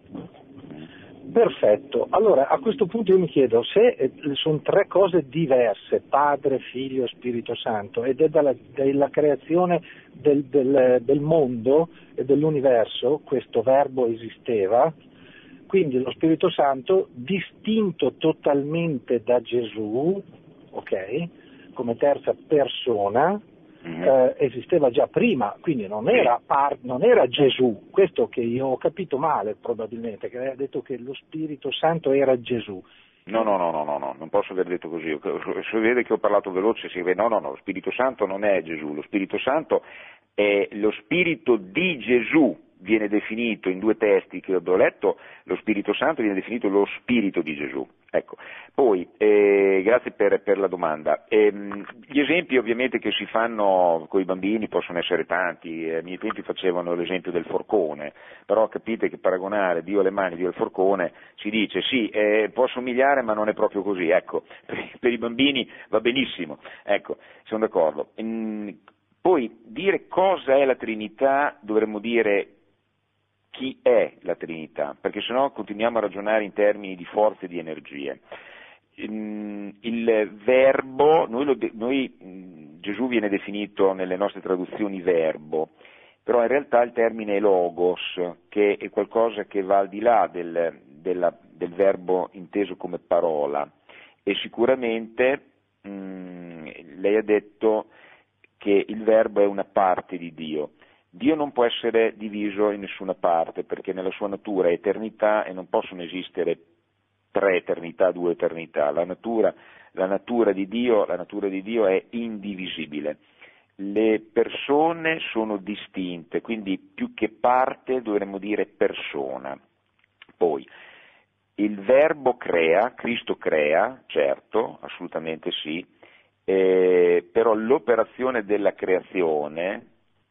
Perfetto, allora a questo punto io mi chiedo se sono 3 cose diverse, Padre, Figlio e Spirito Santo, ed è dalla creazione del mondo e dell'universo questo verbo esisteva, quindi lo Spirito Santo distinto totalmente da Gesù, ok, come terza persona, esisteva già prima, quindi non era Gesù, questo che io ho capito male probabilmente, che lei ha detto che lo Spirito Santo era Gesù. No, non posso aver detto così, si vede che ho parlato veloce, no, lo Spirito Santo non è Gesù, lo Spirito Santo è lo Spirito di Gesù, viene definito in 2 testi che ho letto, lo Spirito Santo viene definito lo Spirito di Gesù. Ecco. Poi, grazie per la domanda. Gli esempi ovviamente che si fanno con i bambini possono essere tanti, ai miei tempi facevano l'esempio del forcone, però capite che paragonare Dio alle mani, Dio al forcone, si dice sì, può somigliare ma non è proprio così, ecco, per i bambini va benissimo, ecco, sono d'accordo. Poi dire cosa è la Trinità dovremmo dire chi è la Trinità, perché sennò continuiamo a ragionare in termini di forze e di energie. Il verbo, Gesù viene definito nelle nostre traduzioni verbo, però in realtà il termine è logos, che è qualcosa che va al di là del verbo inteso come parola, e sicuramente lei ha detto che il verbo è una parte di Dio. Dio non può essere diviso in nessuna parte, perché nella sua natura è eternità e non possono esistere 3 eternità, 2 eternità. La natura di Dio è indivisibile. Le persone sono distinte, quindi più che parte dovremmo dire persona. Poi, il verbo crea, Cristo crea, certo, assolutamente sì, però l'operazione della creazione,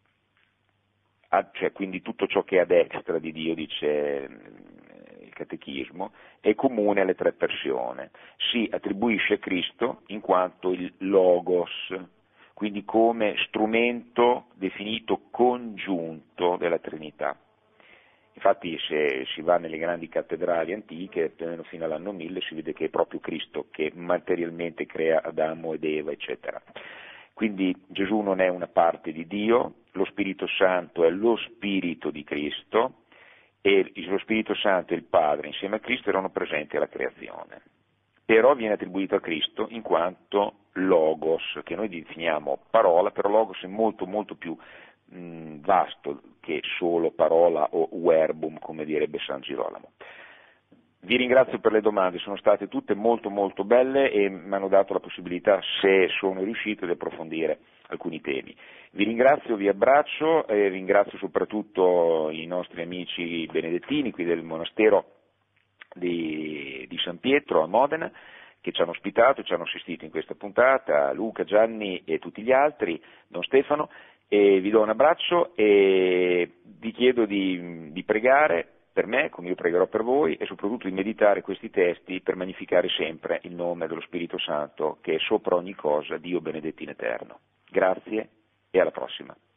cioè quindi tutto ciò che è a destra di Dio, dice il Catechismo, è comune alle 3 persone. Si attribuisce a Cristo in quanto il Logos, quindi come strumento definito congiunto della Trinità. Infatti se si va nelle grandi cattedrali antiche, più o meno fino all'anno 1000, si vede che è proprio Cristo che materialmente crea Adamo ed Eva, eccetera. Quindi Gesù non è una parte di Dio, lo Spirito Santo è lo Spirito di Cristo e lo Spirito Santo e il Padre insieme a Cristo erano presenti alla creazione. però viene attribuito a Cristo in quanto logos, che noi definiamo parola, però logos è molto molto più vasto che solo parola o verbum, come direbbe San Girolamo. Vi ringrazio per le domande, sono state tutte molto molto belle e mi hanno dato la possibilità, se sono riuscito, di approfondire alcuni temi. Vi ringrazio, vi abbraccio e ringrazio soprattutto i nostri amici benedettini qui del monastero di San Pietro a Modena, che ci hanno ospitato e ci hanno assistito in questa puntata, Luca, Gianni e tutti gli altri, Don Stefano, e vi do un abbraccio e vi chiedo di pregare per me, come io pregherò per voi, e soprattutto di meditare questi testi per magnificare sempre il nome dello Spirito Santo, che è sopra ogni cosa, Dio benedetto in eterno. Grazie e alla prossima.